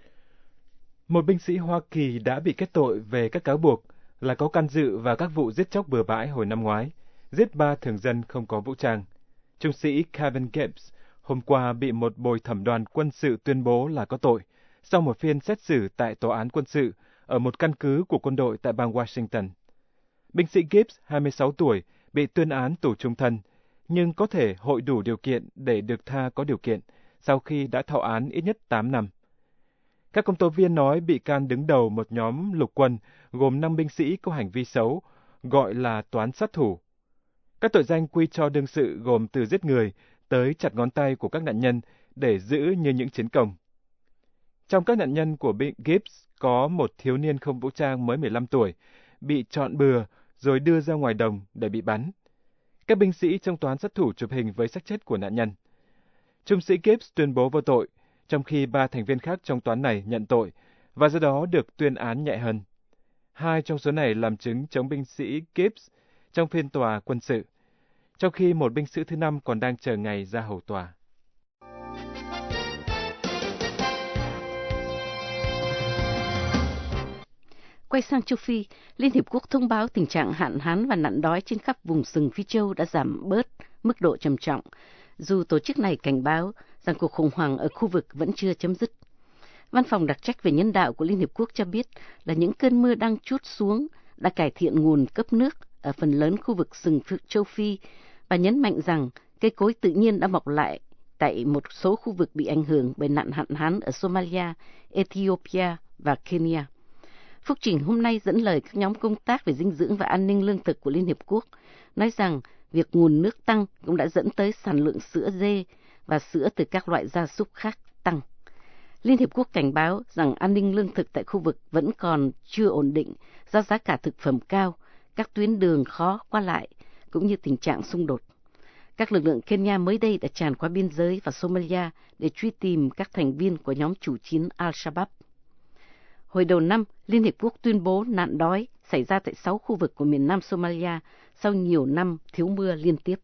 Một binh sĩ Hoa Kỳ đã bị kết tội về các cáo buộc là có can dự vào các vụ giết chóc bừa bãi hồi năm ngoái, giết ba thường dân không có vũ trang. Trung sĩ Kevin Gibbs hôm qua bị một bồi thẩm đoàn quân sự tuyên bố là có tội sau một phiên xét xử tại tòa án quân sự ở một căn cứ của quân đội tại bang Washington. Binh sĩ Gibbs, hai mươi sáu tuổi, bị tuyên án tù chung thân, nhưng có thể hội đủ điều kiện để được tha có điều kiện sau khi đã thọ án ít nhất tám năm. Các công tố viên nói bị can đứng đầu một nhóm lục quân gồm năm binh sĩ có hành vi xấu, gọi là toán sát thủ. Các tội danh quy cho đương sự gồm từ giết người tới chặt ngón tay của các nạn nhân để giữ như những chiến công. Trong các nạn nhân của Gibbs có một thiếu niên không vũ trang mới mười lăm tuổi, bị chọn bừa rồi đưa ra ngoài đồng để bị bắn. Các binh sĩ trong toán sát thủ chụp hình với xác chết của nạn nhân. Trung sĩ Gibbs tuyên bố vô tội, trong khi ba thành viên khác trong toán này nhận tội và do đó được tuyên án nhẹ hơn. Hai trong số này làm chứng chống binh sĩ Gibbs trong phiên tòa quân sự, trong khi một binh sĩ thứ năm còn đang chờ ngày ra hầu tòa. Quay sang châu Phi, Liên Hiệp Quốc thông báo tình trạng hạn hán và nạn đói trên khắp vùng sừng Phi Châu đã giảm bớt mức độ trầm trọng, dù tổ chức này cảnh báo rằng cuộc khủng hoảng ở khu vực vẫn chưa chấm dứt. Văn phòng đặc trách về nhân đạo của Liên Hiệp Quốc cho biết là những cơn mưa đang trút xuống đã cải thiện nguồn cấp nước ở phần lớn khu vực sừng châu Phi và nhấn mạnh rằng cây cối tự nhiên đã mọc lại tại một số khu vực bị ảnh hưởng bởi nạn hạn hán ở Somalia, Ethiopia và Kenya. Phúc trình hôm nay dẫn lời các nhóm công tác về dinh dưỡng và an ninh lương thực của Liên Hiệp Quốc, nói rằng việc nguồn nước tăng cũng đã dẫn tới sản lượng sữa dê và sữa từ các loại gia súc khác tăng. Liên Hiệp Quốc cảnh báo rằng an ninh lương thực tại khu vực vẫn còn chưa ổn định do giá cả thực phẩm cao, các tuyến đường khó qua lại, cũng như tình trạng xung đột. Các lực lượng Kenya mới đây đã tràn qua biên giới vào Somalia để truy tìm các thành viên của nhóm chủ chiến Al-Shabaab. Hồi đầu năm, Liên Hiệp Quốc tuyên bố nạn đói xảy ra tại sáu khu vực của miền nam Somalia sau nhiều năm thiếu mưa liên tiếp.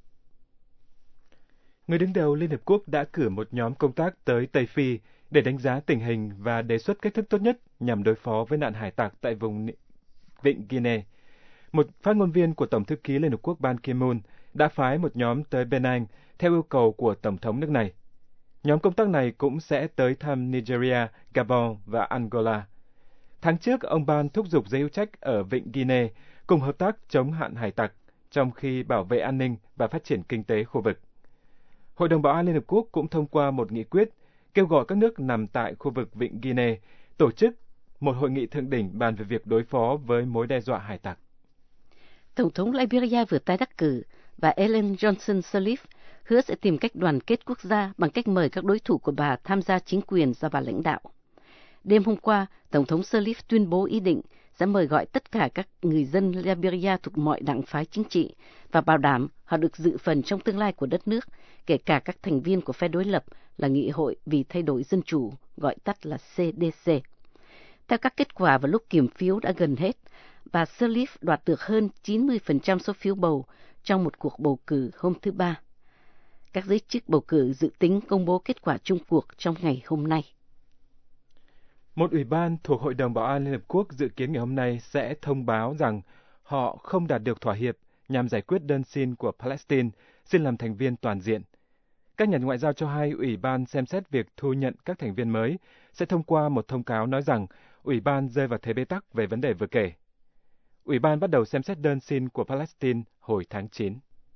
Người đứng đầu Liên Hiệp Quốc đã cử một nhóm công tác tới Tây Phi để đánh giá tình hình và đề xuất cách thức tốt nhất nhằm đối phó với nạn hải tặc tại vùng Vịnh Guinea. Một phát ngôn viên của Tổng thư ký Liên Hợp Quốc Ban Ki-moon đã phái một nhóm tới Penang theo yêu cầu của Tổng thống nước này. Nhóm công tác này cũng sẽ tới thăm Nigeria, Gabon và Angola. Tháng trước, ông Ban thúc giục giới hữu trách ở Vịnh Guinea cùng hợp tác chống hạn hải tặc, trong khi bảo vệ an ninh và phát triển kinh tế khu vực. Hội đồng Bảo an Liên Hợp Quốc cũng thông qua một nghị quyết kêu gọi các nước nằm tại khu vực Vịnh Guinea tổ chức một hội nghị thượng đỉnh bàn về việc đối phó với mối đe dọa hải tặc. Tổng thống Liberia vừa tái đắc cử và Ellen Johnson Sirleaf hứa sẽ tìm cách đoàn kết quốc gia bằng cách mời các đối thủ của bà tham gia chính quyền do bà lãnh đạo. Đêm hôm qua, Tổng thống Sirleaf tuyên bố ý định sẽ mời gọi tất cả các người dân Liberia thuộc mọi đảng phái chính trị và bảo đảm họ được dự phần trong tương lai của đất nước, kể cả các thành viên của phe đối lập là Nghị hội vì thay đổi dân chủ, gọi tắt là C D C. Theo các kết quả vào lúc kiểm phiếu đã gần hết, bà Sirleaf đoạt được hơn chín mươi phần trăm số phiếu bầu trong một cuộc bầu cử hôm thứ Ba. Các giới chức bầu cử dự tính công bố kết quả chung cuộc trong ngày hôm nay. Một ủy ban thuộc Hội đồng Bảo an Liên Hợp Quốc dự kiến ngày hôm nay sẽ thông báo rằng họ không đạt được thỏa hiệp nhằm giải quyết đơn xin của Palestine xin làm thành viên toàn diện. Các nhà ngoại giao cho hay ủy ban xem xét việc thu nhận các thành viên mới sẽ thông qua một thông cáo nói rằng ủy ban rơi vào thế bế tắc về vấn đề vừa kể. Ủy ban bắt đầu xem xét đơn xin của Palestine hồi tháng chín.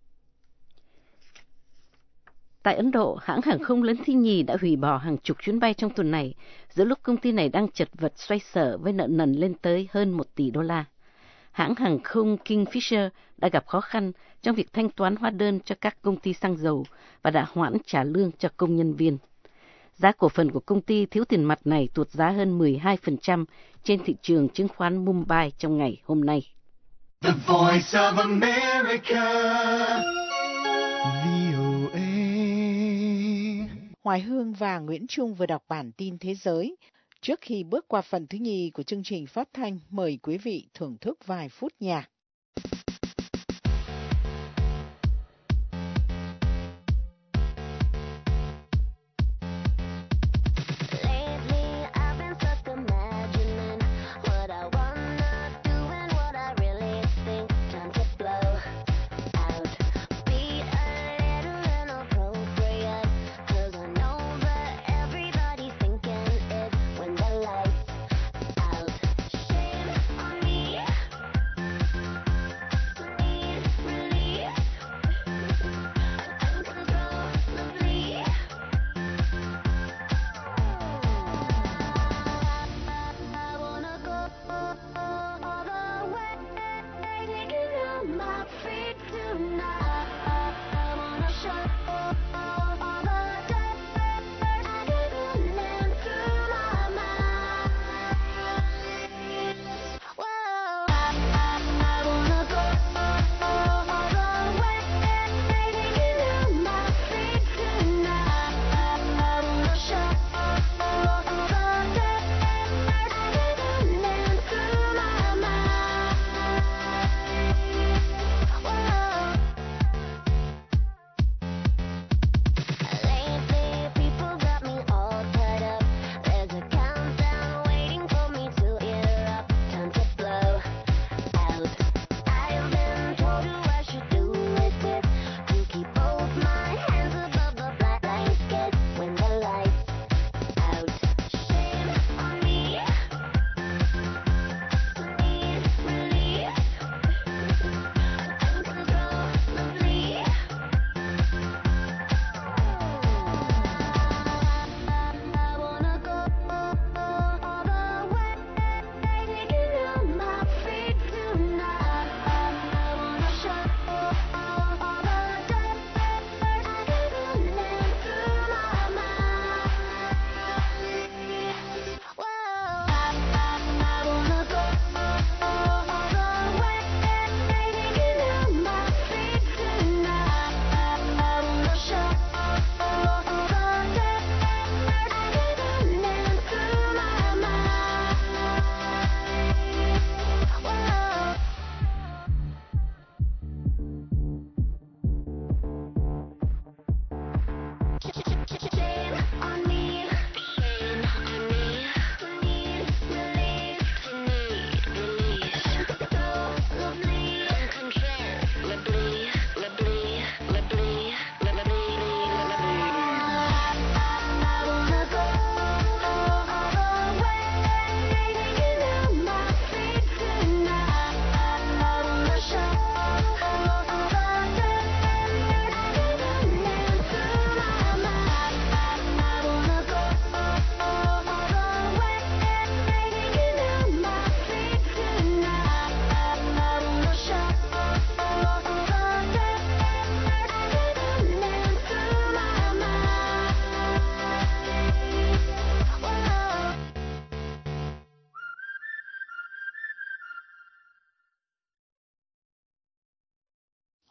Tại Ấn Độ, hãng hàng không lớn thứ nhì đã hủy bỏ hàng chục chuyến bay trong tuần này, giữa lúc công ty này đang chật vật xoay sở với nợ nần lên tới hơn một tỷ đô la. Hãng hàng không Kingfisher đã gặp khó khăn trong việc thanh toán hóa đơn cho các công ty xăng dầu và đã hoãn trả lương cho công nhân viên. Giá cổ phần của công ty thiếu tiền mặt này tuột giá hơn mười hai phần trăm trên thị trường chứng khoán Mumbai trong ngày hôm nay. The Voice of America. vê o a. Hoài Hương và Nguyễn Trung vừa đọc bản tin thế giới. Trước khi bước qua phần thứ nhì của chương trình phát thanh, mời quý vị thưởng thức vài phút nhạc.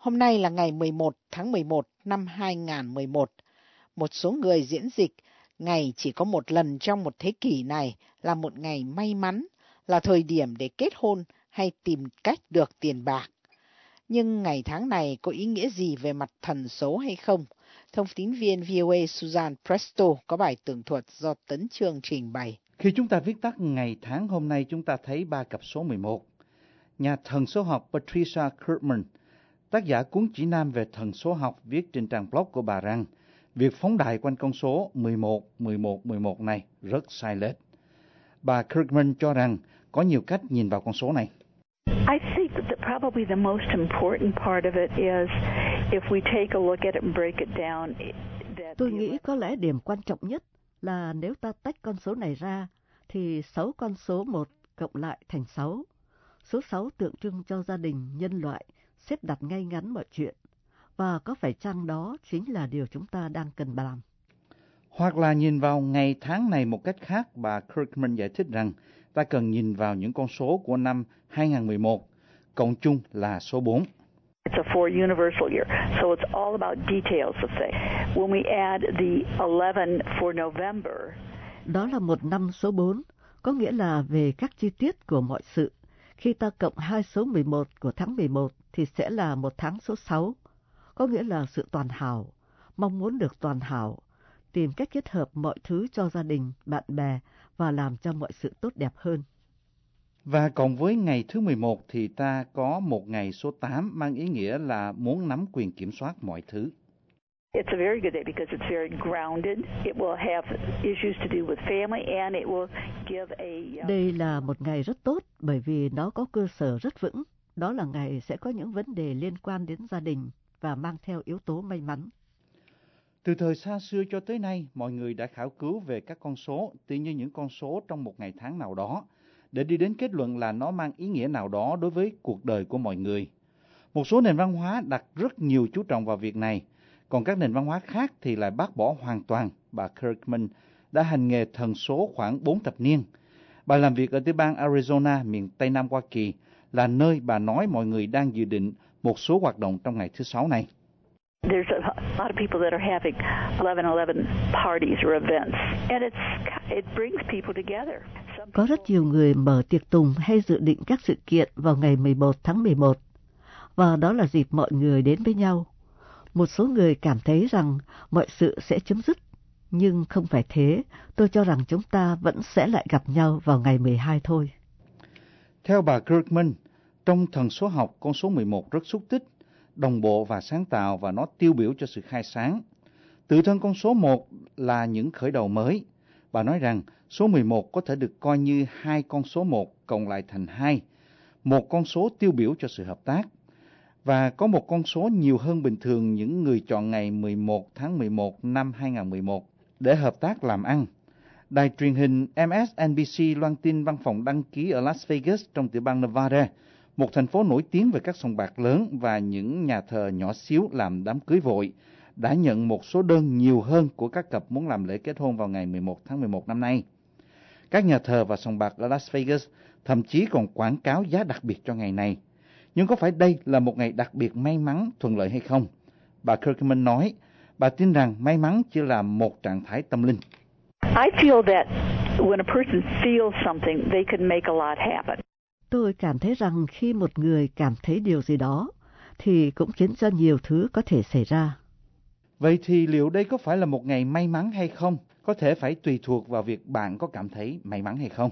Hôm nay là ngày mười một tháng mười một năm hai nghìn không trăm mười một. Một số người diễn dịch ngày chỉ có một lần trong một thế kỷ này là một ngày may mắn, là thời điểm để kết hôn hay tìm cách được tiền bạc. Nhưng ngày tháng này có ý nghĩa gì về mặt thần số hay không? Thông tín viên vê o a Susan Presto có bài tường thuật do Tấn Chương trình bày. Khi chúng ta viết tắt ngày tháng hôm nay, chúng ta thấy ba cặp số mười một. Nhà thần số học Patricia Kurtman, tác giả cuốn chỉ nam về thần số học, viết trên trang blog của bà rằng việc phóng đại quanh con số mười một, mười một, mười một này rất sai lệch. Bà Kurtman cho rằng có nhiều cách nhìn vào con số này. I think that probably the most important part of it is if we take a look at it and break it down. Tôi nghĩ có lẽ điểm quan trọng nhất là nếu ta tách con số này ra thì sáu con số một cộng lại thành sáu. Số sáu tượng trưng cho gia đình, nhân loại, xếp đặt ngay ngắn mọi chuyện. Và có phải chăng đó chính là điều chúng ta đang cần làm? Hoặc là nhìn vào ngày tháng này một cách khác, bà Kirkman giải thích rằng ta cần nhìn vào những con số của năm hai nghìn không trăm mười một, cộng chung là số bốn. It's a four universal year, so it's all about details of things. When we add the eleven for November, đó là một năm số bốn, có nghĩa là về các chi tiết của mọi sự. Khi ta cộng hai số mười một của tháng mười một thì sẽ là một tháng số sáu, có nghĩa là sự toàn hảo, mong muốn được toàn hảo, tìm cách kết hợp mọi thứ cho gia đình, bạn bè và làm cho mọi sự tốt đẹp hơn. Và còn với ngày thứ mười một thì ta có một ngày số tám mang ý nghĩa là muốn nắm quyền kiểm soát mọi thứ. It's a very good day because it's very grounded. It will have issues to do with family and it will give a... Đây là một ngày rất tốt bởi vì nó có cơ sở rất vững. Đó là ngày sẽ có những vấn đề liên quan đến gia đình và mang theo yếu tố may mắn. Từ thời xa xưa cho tới nay, mọi người đã khảo cứu về các con số, tỉ như những con số trong một ngày tháng nào đó, để đi đến kết luận là nó mang ý nghĩa nào đó đối với cuộc đời của mọi người. Một số nền văn hóa đặt rất nhiều chú trọng vào việc này, còn các nền văn hóa khác thì lại bác bỏ hoàn toàn. Bà Kirkman đã hành nghề thần số khoảng bốn thập niên. Bà làm việc ở tiểu bang Arizona, miền Tây Nam Hoa Kỳ, là nơi bà nói mọi người đang dự định một số hoạt động trong ngày thứ Sáu này. There's a lot of people that are having eleven eleven parties or events, and it's it brings people together. Có rất nhiều người mở tiệc tùng hay dự định các sự kiện vào ngày mười một tháng mười một, và đó là dịp mọi người đến với nhau. Một số người cảm thấy rằng mọi sự sẽ chấm dứt, nhưng không phải thế. Tôi cho rằng chúng ta vẫn sẽ lại gặp nhau vào ngày mười hai thôi. Theo bà Kirkman, trong thần số học, con số mười một rất xúc tích, đồng bộ và sáng tạo, và nó tiêu biểu cho sự khai sáng. Tự thân con số một là những khởi đầu mới. Bà nói rằng số mười một có thể được coi như hai con số một cộng lại thành hai, một con số tiêu biểu cho sự hợp tác. Và có một con số nhiều hơn bình thường những người chọn ngày mười một tháng mười một năm hai nghìn không trăm mười một để hợp tác làm ăn. Đài truyền hình em ét en bê xê loan tin văn phòng đăng ký ở Las Vegas trong tiểu bang Nevada, một thành phố nổi tiếng về các sòng bạc lớn và những nhà thờ nhỏ xíu làm đám cưới vội, đã nhận một số đơn nhiều hơn của các cặp muốn làm lễ kết hôn vào ngày mười một tháng mười một năm nay. Các nhà thờ và sòng bạc ở Las Vegas thậm chí còn quảng cáo giá đặc biệt cho ngày này. Nhưng có phải đây là một ngày đặc biệt may mắn, thuận lợi hay không? Bà Kirkman nói, bà tin rằng may mắn chỉ là một trạng thái tâm linh. I feel that when a person feels something, they can make a lot happen. Tôi cảm thấy rằng khi một người cảm thấy điều gì đó, thì cũng khiến cho nhiều thứ có thể xảy ra. Vậy thì liệu đây có phải là một ngày may mắn hay không? Có thể phải tùy thuộc vào việc bạn có cảm thấy may mắn hay không.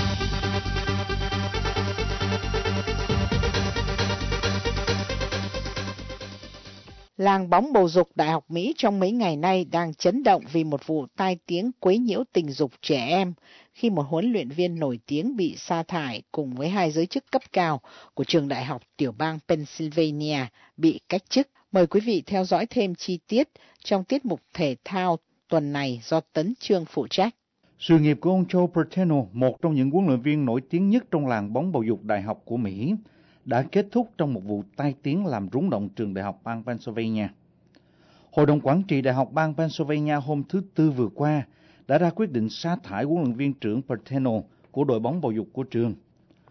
Làng bóng bầu dục Đại học Mỹ trong mấy ngày nay đang chấn động vì một vụ tai tiếng quấy nhiễu tình dục trẻ em khi một huấn luyện viên nổi tiếng bị sa thải cùng với hai giới chức cấp cao của trường đại học tiểu bang Pennsylvania bị cách chức. Mời quý vị theo dõi thêm chi tiết trong tiết mục thể thao tuần này do Tấn Chương phụ trách. Sự nghiệp của ông Joe Paterno, một trong những huấn luyện viên nổi tiếng nhất trong làng bóng bầu dục đại học của Mỹ, đã kết thúc trong một vụ tai tiếng làm rúng động trường đại học bang Pennsylvania. Hội đồng quản trị đại học bang Pennsylvania hôm thứ Tư vừa qua đã ra quyết định sa thải huấn luyện viên trưởng Paterno của đội bóng bầu dục của trường.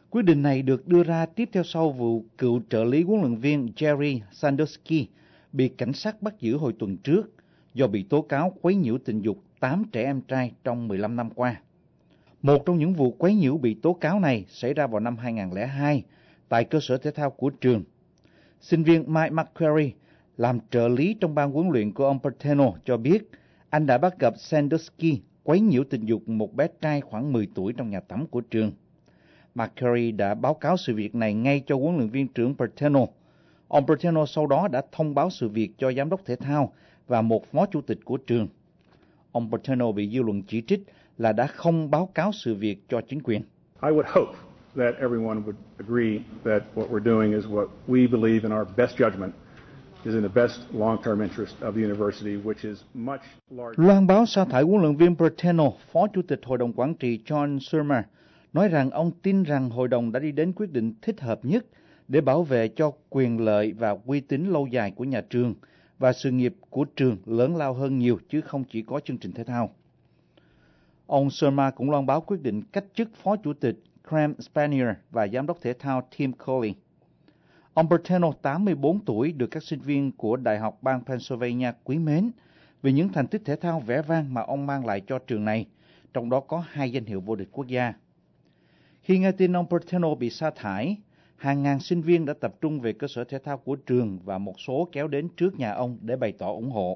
Quyết định này được đưa ra tiếp theo sau vụ cựu trợ lý huấn luyện viên Jerry Sandusky bị cảnh sát bắt giữ hồi tuần trước do bị tố cáo quấy nhiễu tình dục tám trẻ em trai trong mười lăm năm qua. Một trong những vụ quấy nhiễu bị tố cáo này xảy ra vào năm hai không không hai tại cơ sở thể thao của trường. Sinh viên Mike McQuarrie làm trợ lý trong ban huấn luyện của ông Paterno cho biết anh đã bắt gặp Sandusky quấy nhiễu tình dục một bé trai khoảng mười tuổi trong nhà tắm của trường. McQuarrie đã báo cáo sự việc này ngay cho huấn luyện viên trưởng Paterno. Ông Paterno sau đó đã thông báo sự việc cho giám đốc thể thao và một phó chủ tịch của trường. Ông Paterno bị dư luận chỉ trích là đã không báo cáo sự việc cho chính quyền. I would hope that everyone would agree that what we're doing is what we believe in our best judgment is in the best long-term interest of the university, which is much larger. Loan báo sa thải huấn luyện viên Paterno, phó chủ tịch hội đồng quản trị John Surma nói rằng ông tin rằng hội đồng đã đi đến quyết định thích hợp nhất để bảo vệ cho quyền lợi và uy tín lâu dài của nhà trường và sự nghiệp của trường lớn lao hơn nhiều chứ không chỉ có chương trình thể thao. Ông Surma cũng loan báo quyết định cách chức phó chủ tịch Cram Spanier và giám đốc thể thao Tim Coley. Ông Paterno, tám mươi bốn tuổi, được các sinh viên của Đại học bang Pennsylvania quý mến vì những thành tích thể thao vẻ vang mà ông mang lại cho trường này, trong đó có hai danh hiệu vô địch quốc gia. Khi nghe tin ông Paterno bị sa thải, hàng ngàn sinh viên đã tập trung về cơ sở thể thao của trường và một số kéo đến trước nhà ông để bày tỏ ủng hộ.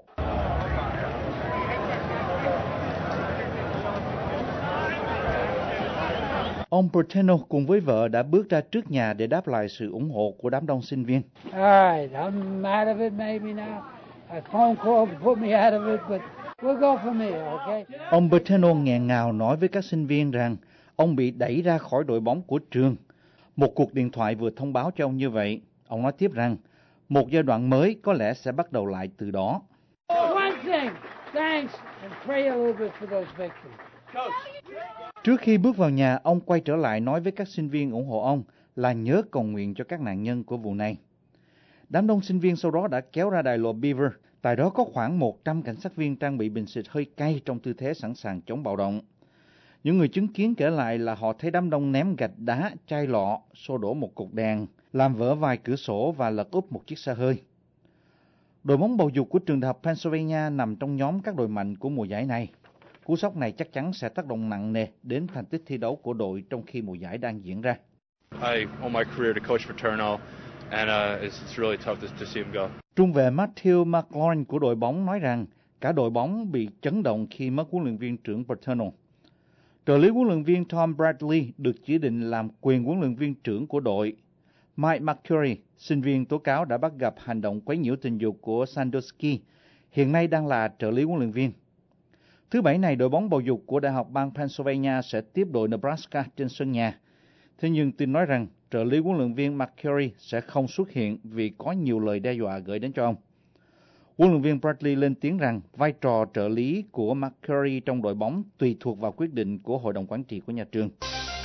Ông Paterno cùng với vợ đã bước ra trước nhà để đáp lại sự ủng hộ của đám đông sinh viên. All right, I'm out of it maybe now. A phone call put me out of it, but we'll go from here, okay? Ông Paterno nghẹn ngào nói với các sinh viên rằng ông bị đẩy ra khỏi đội bóng của trường. Một cuộc điện thoại vừa thông báo cho ông như vậy. Ông nói tiếp rằng một giai đoạn mới có lẽ sẽ bắt đầu lại từ đó. One thing, thanks, and pray a little bit for those victims. Trước khi bước vào nhà, ông quay trở lại nói với các sinh viên ủng hộ ông là nhớ cầu nguyện cho các nạn nhân của vụ này. Đám đông sinh viên sau đó đã kéo ra đài lộ Beaver. Tại đó có khoảng một trăm cảnh sát viên trang bị bình xịt hơi cay trong tư thế sẵn sàng chống bạo động. Những người chứng kiến kể lại là họ thấy đám đông ném gạch đá, chai lọ, xô đổ một cột đèn, làm vỡ vài cửa sổ và lật úp một chiếc xe hơi. Đội bóng bầu dục của trường đại học Pennsylvania nằm trong nhóm các đội mạnh của mùa giải này. Cú sốc này chắc chắn sẽ tác động nặng nề đến thành tích thi đấu của đội trong khi mùa giải đang diễn ra. I owe my career to Coach Paterno, and uh, it's, it's really tough to, to see him go. Trung vệ Matthew McLaurin của đội bóng nói rằng cả đội bóng bị chấn động khi mất huấn luyện viên trưởng Paterno. Trợ lý huấn luyện viên Tom Bradley được chỉ định làm quyền huấn luyện viên trưởng của đội. Mike McQuarrie, sinh viên tố cáo đã bắt gặp hành động quấy nhiễu tình dục của Sandusky, hiện nay đang là trợ lý huấn luyện viên. Thứ Bảy này, đội bóng bầu dục của Đại học bang Pennsylvania sẽ tiếp đội Nebraska trên sân nhà. Thế nhưng tin nói rằng trợ lý huấn luyện viên McQuarrie sẽ không xuất hiện vì có nhiều lời đe dọa gửi đến cho ông. Huấn luyện viên Bradley lên tiếng rằng vai trò trợ lý của McQuarrie trong đội bóng tùy thuộc vào quyết định của hội đồng quản trị của nhà trường.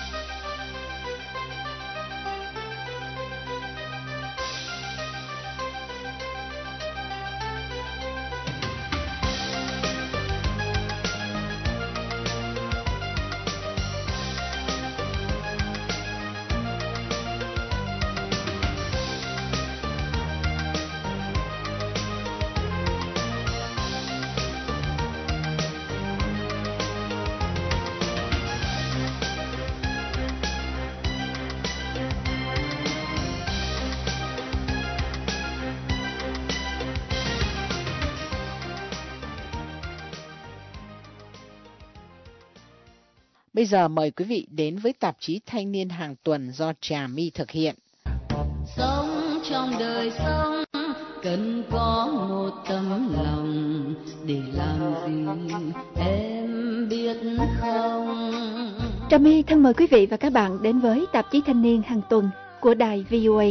Bây giờ mời quý vị đến với tạp chí Thanh niên hàng tuần do Trà My thực hiện. Sống trong đời sống cần có một tấm lòng, để làm gì em biết không? Trà My thân mời quý vị và các bạn đến với tạp chí Thanh niên hàng tuần của đài vê o a.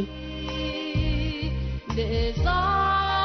Để gió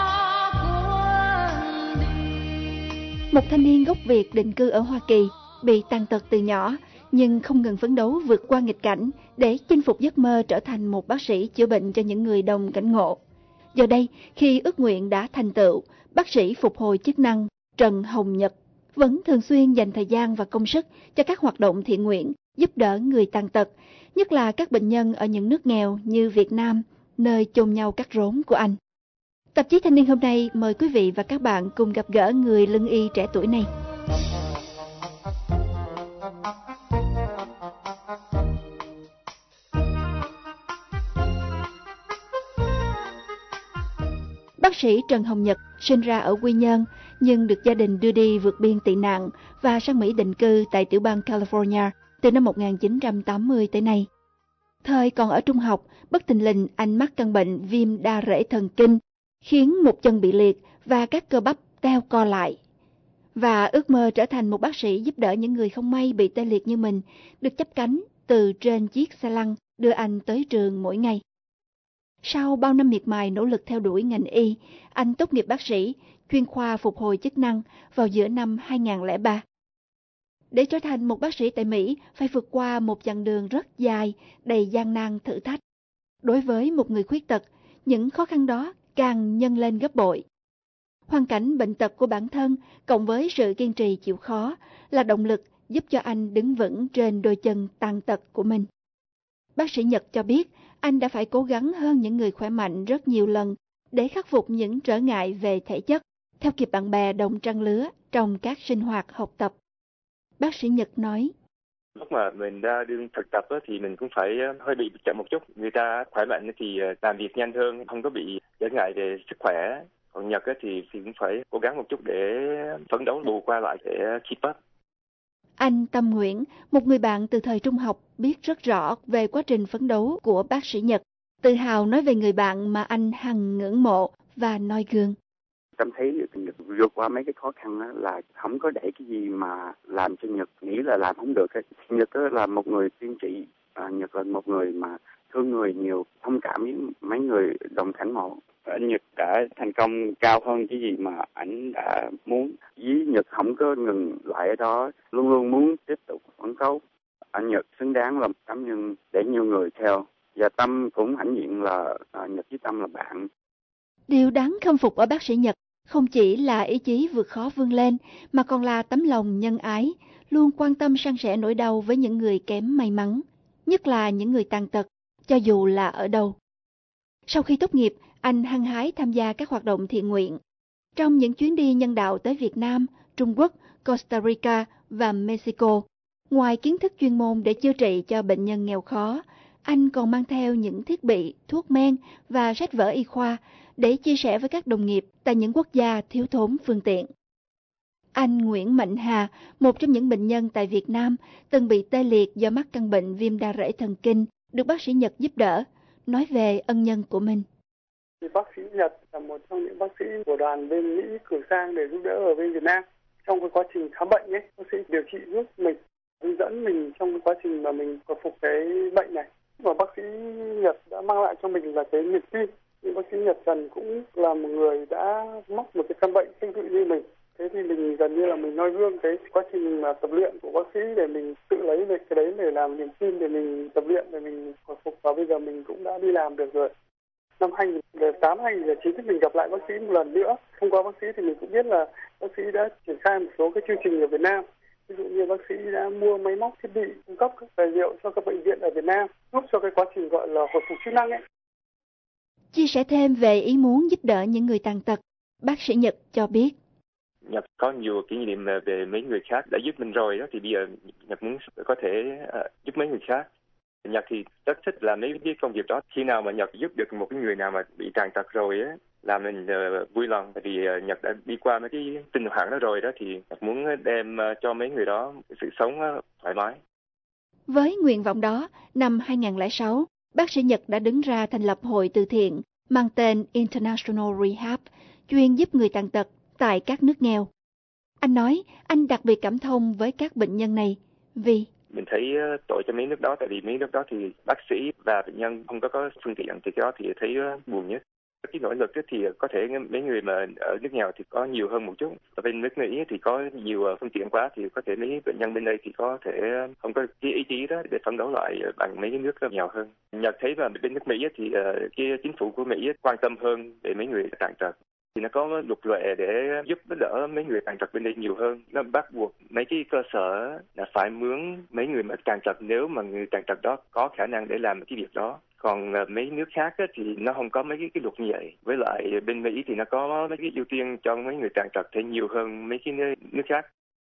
cuốn đi. Một thanh niên gốc Việt định cư ở Hoa Kỳ bị tàn tật từ nhỏ nhưng không ngừng phấn đấu vượt qua nghịch cảnh để chinh phục giấc mơ trở thành một bác sĩ chữa bệnh cho những người đồng cảnh ngộ. Giờ đây, khi ước nguyện đã thành tựu, bác sĩ phục hồi chức năng Trần Hồng Nhật vẫn thường xuyên dành thời gian và công sức cho các hoạt động thiện nguyện giúp đỡ người tàn tật, nhất là các bệnh nhân ở những nước nghèo như Việt Nam, nơi chôn nhau cắt rốn của anh. Tạp chí Thanh niên hôm nay mời quý vị và các bạn cùng gặp gỡ người lương y trẻ tuổi này. Bác sĩ Trần Hồng Nhật sinh ra ở Quy Nhơn nhưng được gia đình đưa đi vượt biên tị nạn và sang Mỹ định cư tại tiểu bang California từ năm một nghìn chín trăm tám mươi tới nay. Thời còn ở trung học, bất thình lình anh mắc căn bệnh viêm đa rễ thần kinh, khiến một chân bị liệt và các cơ bắp teo co lại. Và ước mơ trở thành một bác sĩ giúp đỡ những người không may bị tê liệt như mình được chắp cánh từ trên chiếc xe lăn đưa anh tới trường mỗi ngày. Sau bao năm miệt mài nỗ lực theo đuổi ngành y, anh tốt nghiệp bác sĩ, chuyên khoa phục hồi chức năng vào giữa năm hai nghìn không trăm lẻ ba. Để trở thành một bác sĩ tại Mỹ, phải vượt qua một chặng đường rất dài, đầy gian nan thử thách. Đối với một người khuyết tật, những khó khăn đó càng nhân lên gấp bội. Hoàn cảnh bệnh tật của bản thân, cộng với sự kiên trì chịu khó, là động lực giúp cho anh đứng vững trên đôi chân tàn tật của mình. Bác sĩ Nhật cho biết, anh đã phải cố gắng hơn những người khỏe mạnh rất nhiều lần để khắc phục những trở ngại về thể chất, theo kịp bạn bè đồng trang lứa trong các sinh hoạt học tập. Bác sĩ Nhật nói, lúc mà mình ra đương thực tập thì mình cũng phải hơi bị chậm một chút. Người ta khỏe mạnh thì làm việc nhanh hơn, không có bị trở ngại về sức khỏe. Còn Nhật thì cũng phải cố gắng một chút để phấn đấu bù qua lại để keep up. Anh Tâm Nguyễn, một người bạn từ thời trung học, biết rất rõ về quá trình phấn đấu của bác sĩ Nhật, tự hào nói về người bạn mà anh hằng ngưỡng mộ và noi gương. Tâm thấy Nhật vượt qua mấy cái khó khăn là không có để cái gì mà làm cho Nhật nghĩ là làm không được. Nhật là một người kiên trì, Nhật là một người mà thương người nhiều, thông cảm với mấy người đồng cảnh ngộ. Anh Nhật đã thành công cao hơn cái gì mà anh đã muốn. Với Nhật không có ngừng lại ở đó, luôn luôn muốn tiếp tục phấn đấu. Anh Nhật xứng đáng là một tấm gương để nhiều người theo. Và Tâm cũng hãnh diện là Nhật với Tâm là bạn. Điều đáng khâm phục ở bác sĩ Nhật không chỉ là ý chí vượt khó vươn lên, mà còn là tấm lòng nhân ái, luôn quan tâm san sẻ nỗi đau với những người kém may mắn, nhất là những người tàn tật, cho dù là ở đâu. Sau khi tốt nghiệp, anh hăng hái tham gia các hoạt động thiện nguyện. Trong những chuyến đi nhân đạo tới Việt Nam, Trung Quốc, Costa Rica và Mexico, ngoài kiến thức chuyên môn để chữa trị cho bệnh nhân nghèo khó, anh còn mang theo những thiết bị, thuốc men và sách vở y khoa để chia sẻ với các đồng nghiệp tại những quốc gia thiếu thốn phương tiện. Anh Nguyễn Mạnh Hà, một trong những bệnh nhân tại Việt Nam từng bị tê liệt do mắc căn bệnh viêm đa rễ thần kinh, được bác sĩ Nhật giúp đỡ, nói về ân nhân của mình. Bác sĩ Nhật là một trong những bác sĩ của đoàn bên Mỹ cử sang để giúp đỡ ở bên Việt Nam. Trong cái quá trình khám bệnh ấy, bác sĩ điều trị giúp mình, hướng dẫn mình trong cái quá trình mà mình克phục cái bệnh này. Mà bác sĩ Nhật đã mang lại cho mình là cái niềm tin. Nhưng bác sĩ Nhật Trần cũng là một người đã mắc một cái căn bệnh tương tự như mình. Thế thì mình gần như là mình noi gương cái quá trình mà tập luyện của bác sĩ để mình tự lấy về cái đấy để làm niềm tin để mình tập luyện, để mình克phục, và bây giờ mình cũng đã đi làm được rồi. Năm hai nghìn không trăm lẻ tám hai nghìn không trăm lẻ chín thì mình gặp lại bác sĩ một lần nữa. Thông qua bác sĩ thì mình cũng biết là bác sĩ đã triển khai một số cái chương trình ở Việt Nam. Ví dụ như bác sĩ đã mua máy móc thiết bị, cung cấp các tài liệu cho các bệnh viện ở Việt Nam, giúp cho cái quá trình gọi là hồi phục chức năng ấy. Chia sẻ thêm về ý muốn giúp đỡ những người tàn tật, bác sĩ Nhật cho biết. Nhật có nhiều kỷ niệm về mấy người khác đã giúp mình rồi đó, thì bây giờ Nhật muốn có thể uh, giúp mấy người khác. Nhật thì rất thích làm mấy cái công việc đó. Khi nào mà Nhật giúp được một cái người nào mà bị tàn tật rồi á, làm mình uh, vui lòng. Vì uh, Nhật đã đi qua mấy cái tình trạng đó rồi đó, thì Nhật muốn đem uh, cho mấy người đó sự sống uh, thoải mái. Với nguyện vọng đó, năm hai nghìn không trăm lẻ sáu, bác sĩ Nhật đã đứng ra thành lập hội từ thiện mang tên International Rehab, chuyên giúp người tàn tật tại các nước nghèo. Anh nói anh đặc biệt cảm thông với các bệnh nhân này vì mình thấy tội cho mấy nước đó, tại vì mấy nước đó thì bác sĩ và bệnh nhân không có có phương tiện, thì cái đó thì thấy buồn nhất. Cái nỗ lực thì có thể mấy người mà ở nước nghèo thì có nhiều hơn một chút. Ở bên nước Mỹ thì có nhiều phương tiện quá, thì có thể mấy bệnh nhân bên đây thì có thể không có cái ý chí đó để phấn đấu lại bằng mấy nước nghèo hơn. Nhật thấy là bên nước Mỹ thì cái chính phủ của Mỹ quan tâm hơn về mấy người tàn tật. thì nó có luật lệ để giúp đỡ mấy người tàn tật bên đây nhiều hơn. Nó bắt buộc mấy cái cơ sở là phải mướn mấy người mà tàn tật nếu mà người tàn tật đó có khả năng để làm cái việc đó. Còn mấy nước khác á, thì nó không có mấy cái, cái luật như vậy. Với lại bên Mỹ thì nó có mấy cái ưu tiên cho mấy người tàn tật thì nhiều hơn mấy cái nước khác.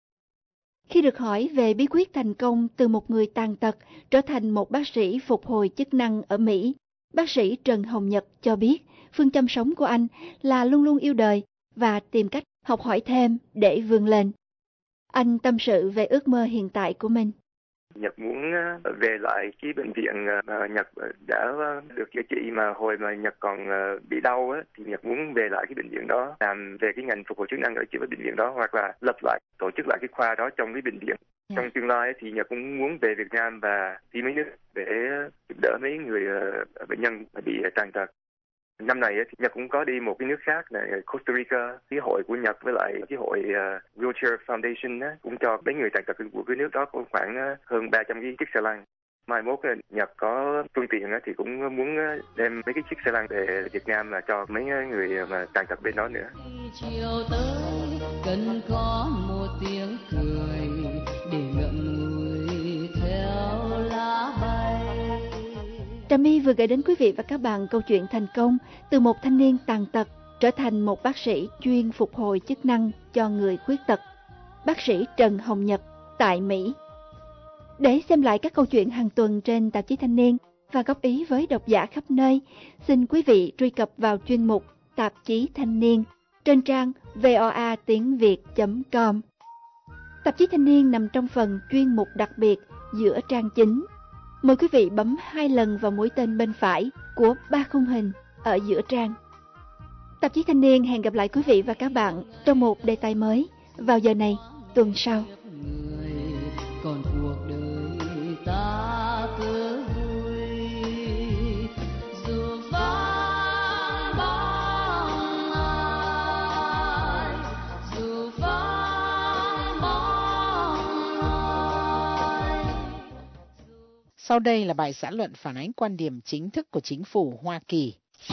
Khi được hỏi về bí quyết thành công từ một người tàn tật trở thành một bác sĩ phục hồi chức năng ở Mỹ, bác sĩ Trần Hồng Nhật cho biết phương châm sống của anh là luôn luôn yêu đời và tìm cách học hỏi thêm để vươn lên. Anh tâm sự về ước mơ hiện tại của mình. Nhật muốn về lại cái bệnh viện mà Nhật đã được chữa trị mà hồi mà Nhật còn bị đau á, thì Nhật muốn về lại cái bệnh viện đó, làm về cái ngành phục hồi chức năng ở chữa bệnh viện đó, hoặc là lập lại, tổ chức lại cái khoa đó trong cái bệnh viện. Yeah. Trong tương lai thì Nhật cũng muốn về Việt Nam và đi mấy nước để giúp đỡ mấy người bệnh nhân bị tàn tật. Năm này thì Nhật cũng có đi một cái nước khác là Costa Rica, cái hội của Nhật với lại cái hội uh, Wheelchair Foundation á, cũng cho mấy người tàn tật của cái nước đó có khoảng uh, hơn ba trăm cái chiếc xe lăn. Mai mốt Nhật có phương tiện á, thì cũng muốn đem mấy cái chiếc xe lăn về Việt Nam là cho mấy người mà tàn tật bên đó nữa. Chiều tới cần có một tiếng cười để ngậm ngùi theo lá bay. Trà My vừa gửi đến quý vị và các bạn câu chuyện thành công từ một thanh niên tàn tật trở thành một bác sĩ chuyên phục hồi chức năng cho người khuyết tật, bác sĩ Trần Hồng Nhật tại Mỹ. Để xem lại các câu chuyện hàng tuần trên tạp chí Thanh niên và góp ý với độc giả khắp nơi, xin quý vị truy cập vào chuyên mục Tạp chí Thanh niên trên trang voa tiếng việt chấm com. Tạp chí Thanh niên nằm trong phần chuyên mục đặc biệt giữa trang chính. Mời quý vị bấm hai lần vào mũi tên bên phải của ba khung hình ở giữa trang. Tạp chí Thanh niên hẹn gặp lại quý vị và các bạn trong một đề tài mới vào giờ này tuần sau. Còn cuộc đời ta cứ vui, dù vắng bóng ai, dù vắng bóng ai. Sau đây là bài xã luận phản ánh quan điểm chính thức của chính phủ Hoa Kỳ.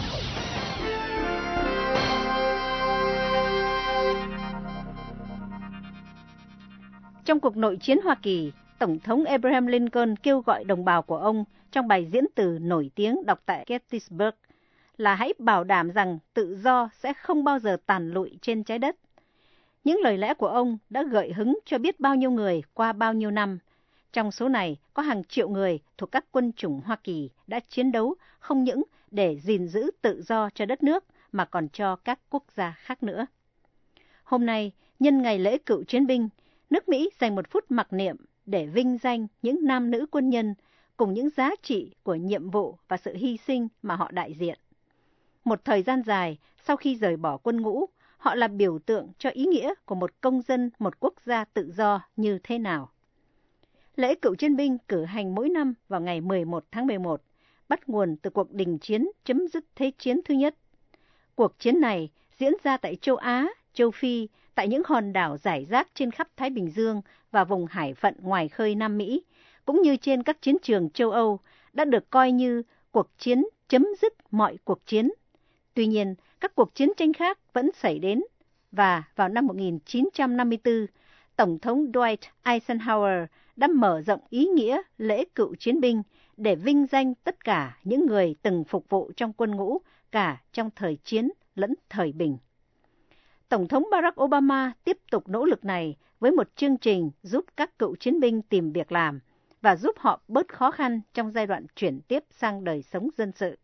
Trong cuộc nội chiến Hoa Kỳ, Tổng thống Abraham Lincoln kêu gọi đồng bào của ông trong bài diễn từ nổi tiếng đọc tại Gettysburg là hãy bảo đảm rằng tự do sẽ không bao giờ tàn lụi trên trái đất. Những lời lẽ của ông đã gợi hứng cho biết bao nhiêu người qua bao nhiêu năm. Trong số này có hàng triệu người thuộc các quân chủng Hoa Kỳ đã chiến đấu không những để gìn giữ tự do cho đất nước mà còn cho các quốc gia khác nữa. Hôm nay, nhân ngày lễ cựu chiến binh, nước Mỹ dành một phút mặc niệm để vinh danh những nam nữ quân nhân cùng những giá trị của nhiệm vụ và sự hy sinh mà họ đại diện. Một thời gian dài sau khi rời bỏ quân ngũ, họ là biểu tượng cho ý nghĩa của một công dân một quốc gia tự do như thế nào. Lễ cựu chiến binh cử hành mỗi năm vào ngày mười một tháng mười một, bắt nguồn từ cuộc đình chiến chấm dứt Thế chiến thứ nhất. Cuộc chiến này diễn ra tại châu Á, châu Phi, tại những hòn đảo rải rác trên khắp Thái Bình Dương và vùng hải phận ngoài khơi Nam Mỹ, cũng như trên các chiến trường châu Âu, đã được coi như cuộc chiến chấm dứt mọi cuộc chiến. Tuy nhiên, các cuộc chiến tranh khác vẫn xảy đến, và vào năm một nghìn chín trăm năm mươi tư, Tổng thống Dwight Eisenhower đã mở rộng ý nghĩa lễ cựu chiến binh để vinh danh tất cả những người từng phục vụ trong quân ngũ cả trong thời chiến lẫn thời bình. Tổng thống Barack Obama tiếp tục nỗ lực này với một chương trình giúp các cựu chiến binh tìm việc làm và giúp họ bớt khó khăn trong giai đoạn chuyển tiếp sang đời sống dân sự.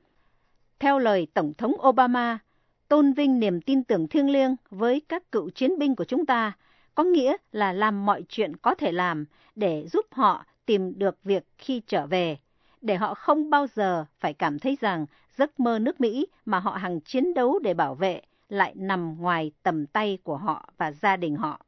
Theo lời Tổng thống Obama, tôn vinh niềm tin tưởng thiêng liêng với các cựu chiến binh của chúng ta có nghĩa là làm mọi chuyện có thể làm để giúp họ tìm được việc khi trở về, để họ không bao giờ phải cảm thấy rằng giấc mơ nước Mỹ mà họ hằng chiến đấu để bảo vệ lại nằm ngoài tầm tay của họ và gia đình họ.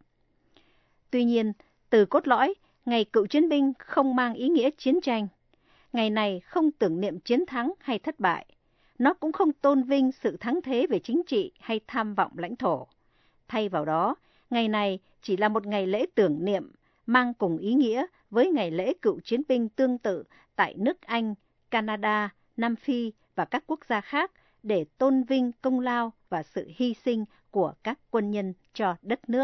Tuy nhiên, từ cốt lõi, ngày cựu chiến binh không mang ý nghĩa chiến tranh. Ngày này không tưởng niệm chiến thắng hay thất bại. Nó cũng không tôn vinh sự thắng thế về chính trị hay tham vọng lãnh thổ. Thay vào đó, ngày này chỉ là một ngày lễ tưởng niệm, mang cùng ý nghĩa với ngày lễ cựu chiến binh tương tự tại nước Anh, Canada, Nam Phi và các quốc gia khác để tôn vinh công lao và sự hy sinh của các quân nhân cho đất nước.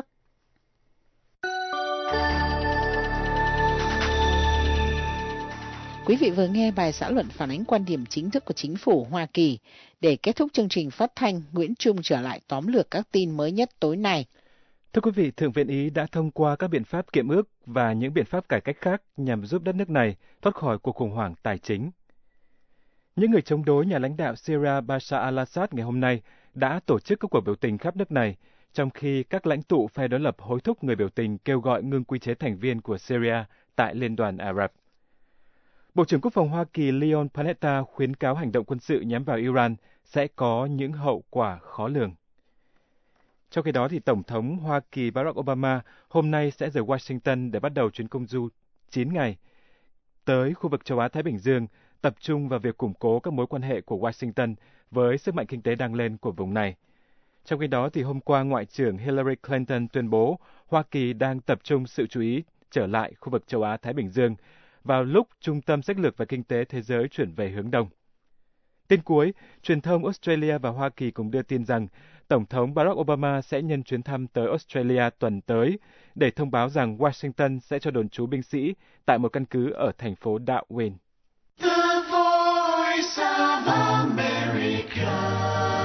Quý vị vừa nghe bài xã luận phản ánh quan điểm chính thức của chính phủ Hoa Kỳ. Để kết thúc chương trình phát thanh, Nguyễn Trung trở lại tóm lược các tin mới nhất tối nay. Thưa quý vị, Thượng viện Ý đã thông qua các biện pháp kiệm ước và những biện pháp cải cách khác nhằm giúp đất nước này thoát khỏi cuộc khủng hoảng tài chính. Những người chống đối nhà lãnh đạo Syria Bashar al-Assad ngày hôm nay đã tổ chức các cuộc biểu tình khắp nước này, trong khi các lãnh tụ phe đối lập hối thúc người biểu tình kêu gọi ngưng quy chế thành viên của Syria tại Liên đoàn Ả Rập. Bộ trưởng Quốc phòng Hoa Kỳ Leon Panetta khuyến cáo hành động quân sự nhắm vào Iran sẽ có những hậu quả khó lường. Trong khi đó, thì Tổng thống Hoa Kỳ Barack Obama hôm nay sẽ rời Washington để bắt đầu chuyến công du chín ngày tới khu vực châu Á-Thái Bình Dương, tập trung vào việc củng cố các mối quan hệ của Washington với sức mạnh kinh tế đang lên của vùng này. Trong khi đó, thì hôm qua Ngoại trưởng Hillary Clinton tuyên bố Hoa Kỳ đang tập trung sự chú ý trở lại khu vực châu Á-Thái Bình Dương vào lúc trung tâm sách lược và kinh tế thế giới chuyển về hướng đông. Tin cuối, truyền thông Australia và Hoa Kỳ cùng đưa tin rằng Tổng thống Barack Obama sẽ nhân chuyến thăm tới Australia tuần tới để thông báo rằng Washington sẽ cho đồn trú binh sĩ tại một căn cứ ở thành phố Darwin. The Voice of America.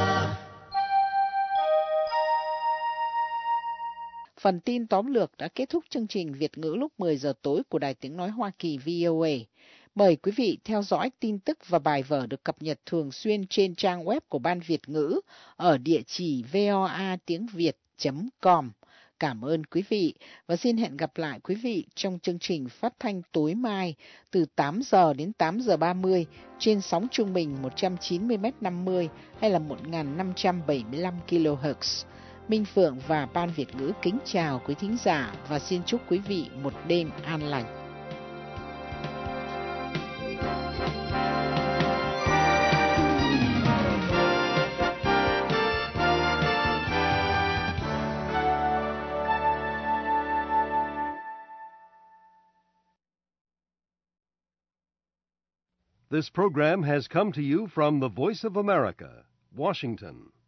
Phần tin tóm lược đã kết thúc chương trình Việt ngữ lúc mười giờ tối của Đài Tiếng Nói Hoa Kỳ vê o a. Mời quý vị theo dõi tin tức và bài vở được cập nhật thường xuyên trên trang web của Ban Việt ngữ ở địa chỉ voa tiếng việt chấm com. Cảm ơn quý vị và xin hẹn gặp lại quý vị trong chương trình phát thanh tối mai từ tám giờ đến tám giờ ba mươi trên sóng trung bình một trăm chín mươi mét năm mươi hay là một nghìn năm trăm bảy mươi lăm ki lô héc. Minh Phượng và Ban Việt ngữ kính chào quý thính giả và xin chúc quý vị một đêm an lành. This program has come to you from the Voice of America, Washington.